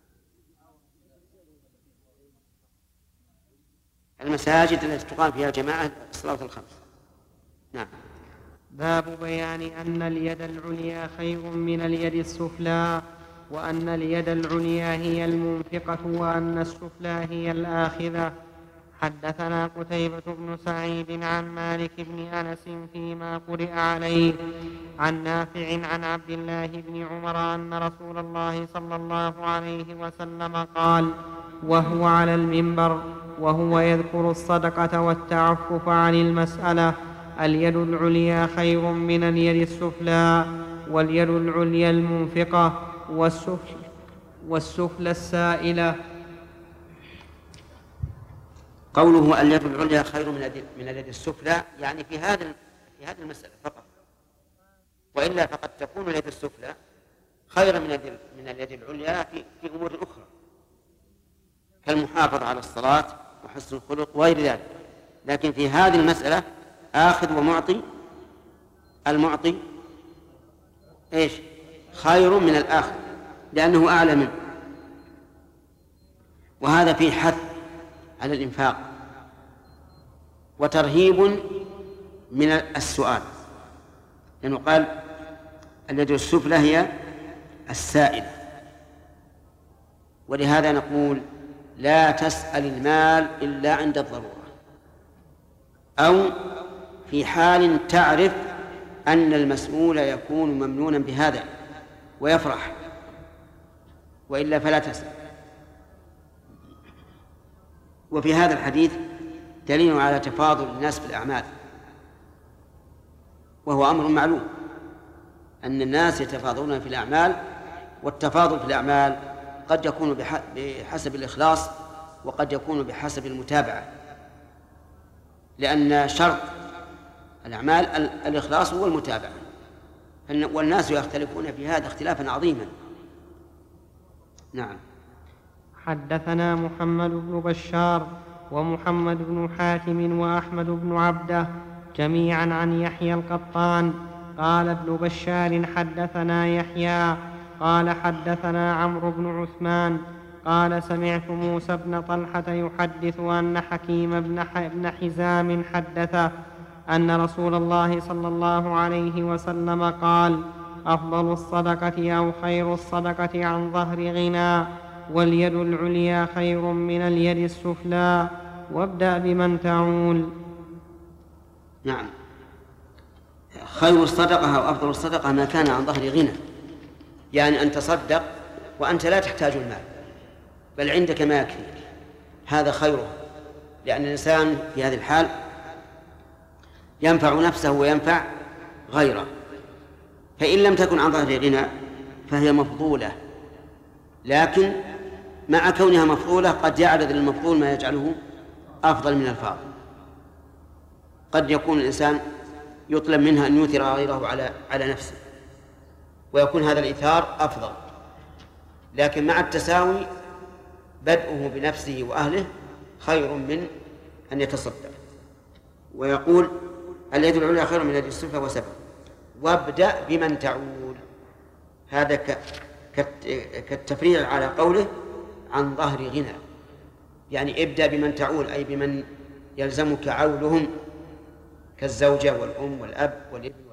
المساجد التي تقام فيها الجماعة الصلاة الخمس. نعم. باب بيان أن اليد العليا خير من اليد السفلى، وأن اليد العليا هي المنفقة وأن السفلى هي الآخذة. حدثنا قتيبة بن سعيد عن مالك بن أنس فيما قرئ عليه عن نافع عن عبد الله بن عمر أن رسول الله صلى الله عليه وسلم قال وهو على المنبر وهو يذكر الصدقة والتعفف عن المسألة: اليد العليا خير من اليد السفلى، واليد العليا المنفقة والسفل والسفلى السائلة. قوله اليد العليا خير من اليد السفلى يعني في هذا في هذه المسألة فقط، وإلا فقد تكون اليد السفلى خير من اليد من اليد العليا في في أمور أخرى كالمحافظة على الصلاة وحسن الخلق وغير ذلك، لكن في هذه المسألة آخذ ومعطي، المعطي إيش خير من الآخذ لأنه أعلى منه، وهذا فيه حث على الإنفاق وترهيب من السؤال، لأنه قال اليد السفلى هي السائلة، ولهذا نقول لا تسأل المال إلا عند الضرورة أو في حال تعرف أن المسؤول يكون ممنونا بهذا ويفرح، وإلا فلا تسأل. وفي هذا الحديث دليل على تفاضل الناس في الأعمال، وهو أمر معلوم أن الناس يتفاضلون في الأعمال، والتفاضل في الأعمال قد يكون بحسب الإخلاص وقد يكون بحسب المتابعة، لأن شرط الأعمال الإخلاص والمتابعة، والناس يختلفون في هذا اختلافا عظيما. نعم. حدثنا محمد بن بشار ومحمد بن حاتم وأحمد بن عبده جميعا عن يحيى القطان قال ابن بشار حدثنا يحيى قال حدثنا عمرو بن عثمان قال سمعت موسى بن طلحة يحدث أن حكيم بن حزام حدثه أن رسول الله صلى الله عليه وسلم قال أفضل الصدقة أو خير الصدقة عن ظهر غنى، واليد العليا خير من اليد السفلى، وابدأ بمن تعول. نعم. خير الصدقة أو أفضل الصدقة ما كان عن ظهر غنى، يعني أن تصدق وأنت لا تحتاج المال بل عندك ما يكفي، هذا خيره، لأن الإنسان في هذه الحال ينفع نفسه وينفع غيره. فإن لم تكن عن ظهر غنى فهي مفضولة، لكن مع كونها مفضولة قد يعرض للمفضول ما يجعله أفضل من الفاضل. قد يكون الإنسان يطلب منها أن يؤثر غيره على على نفسه، ويكون هذا الإيثار أفضل، لكن مع التساوي بدءه بنفسه وأهله خير من أن يتصدق. ويقول اليد العليا خير من اليد السفلى وسبب. وابدأ بمن تعول، هذا كالتفريع على قوله عن ظهر غنى، يعني ابدأ بمن تعول أي بمن يلزمك عولهم كالزوجة والأم والأب والابن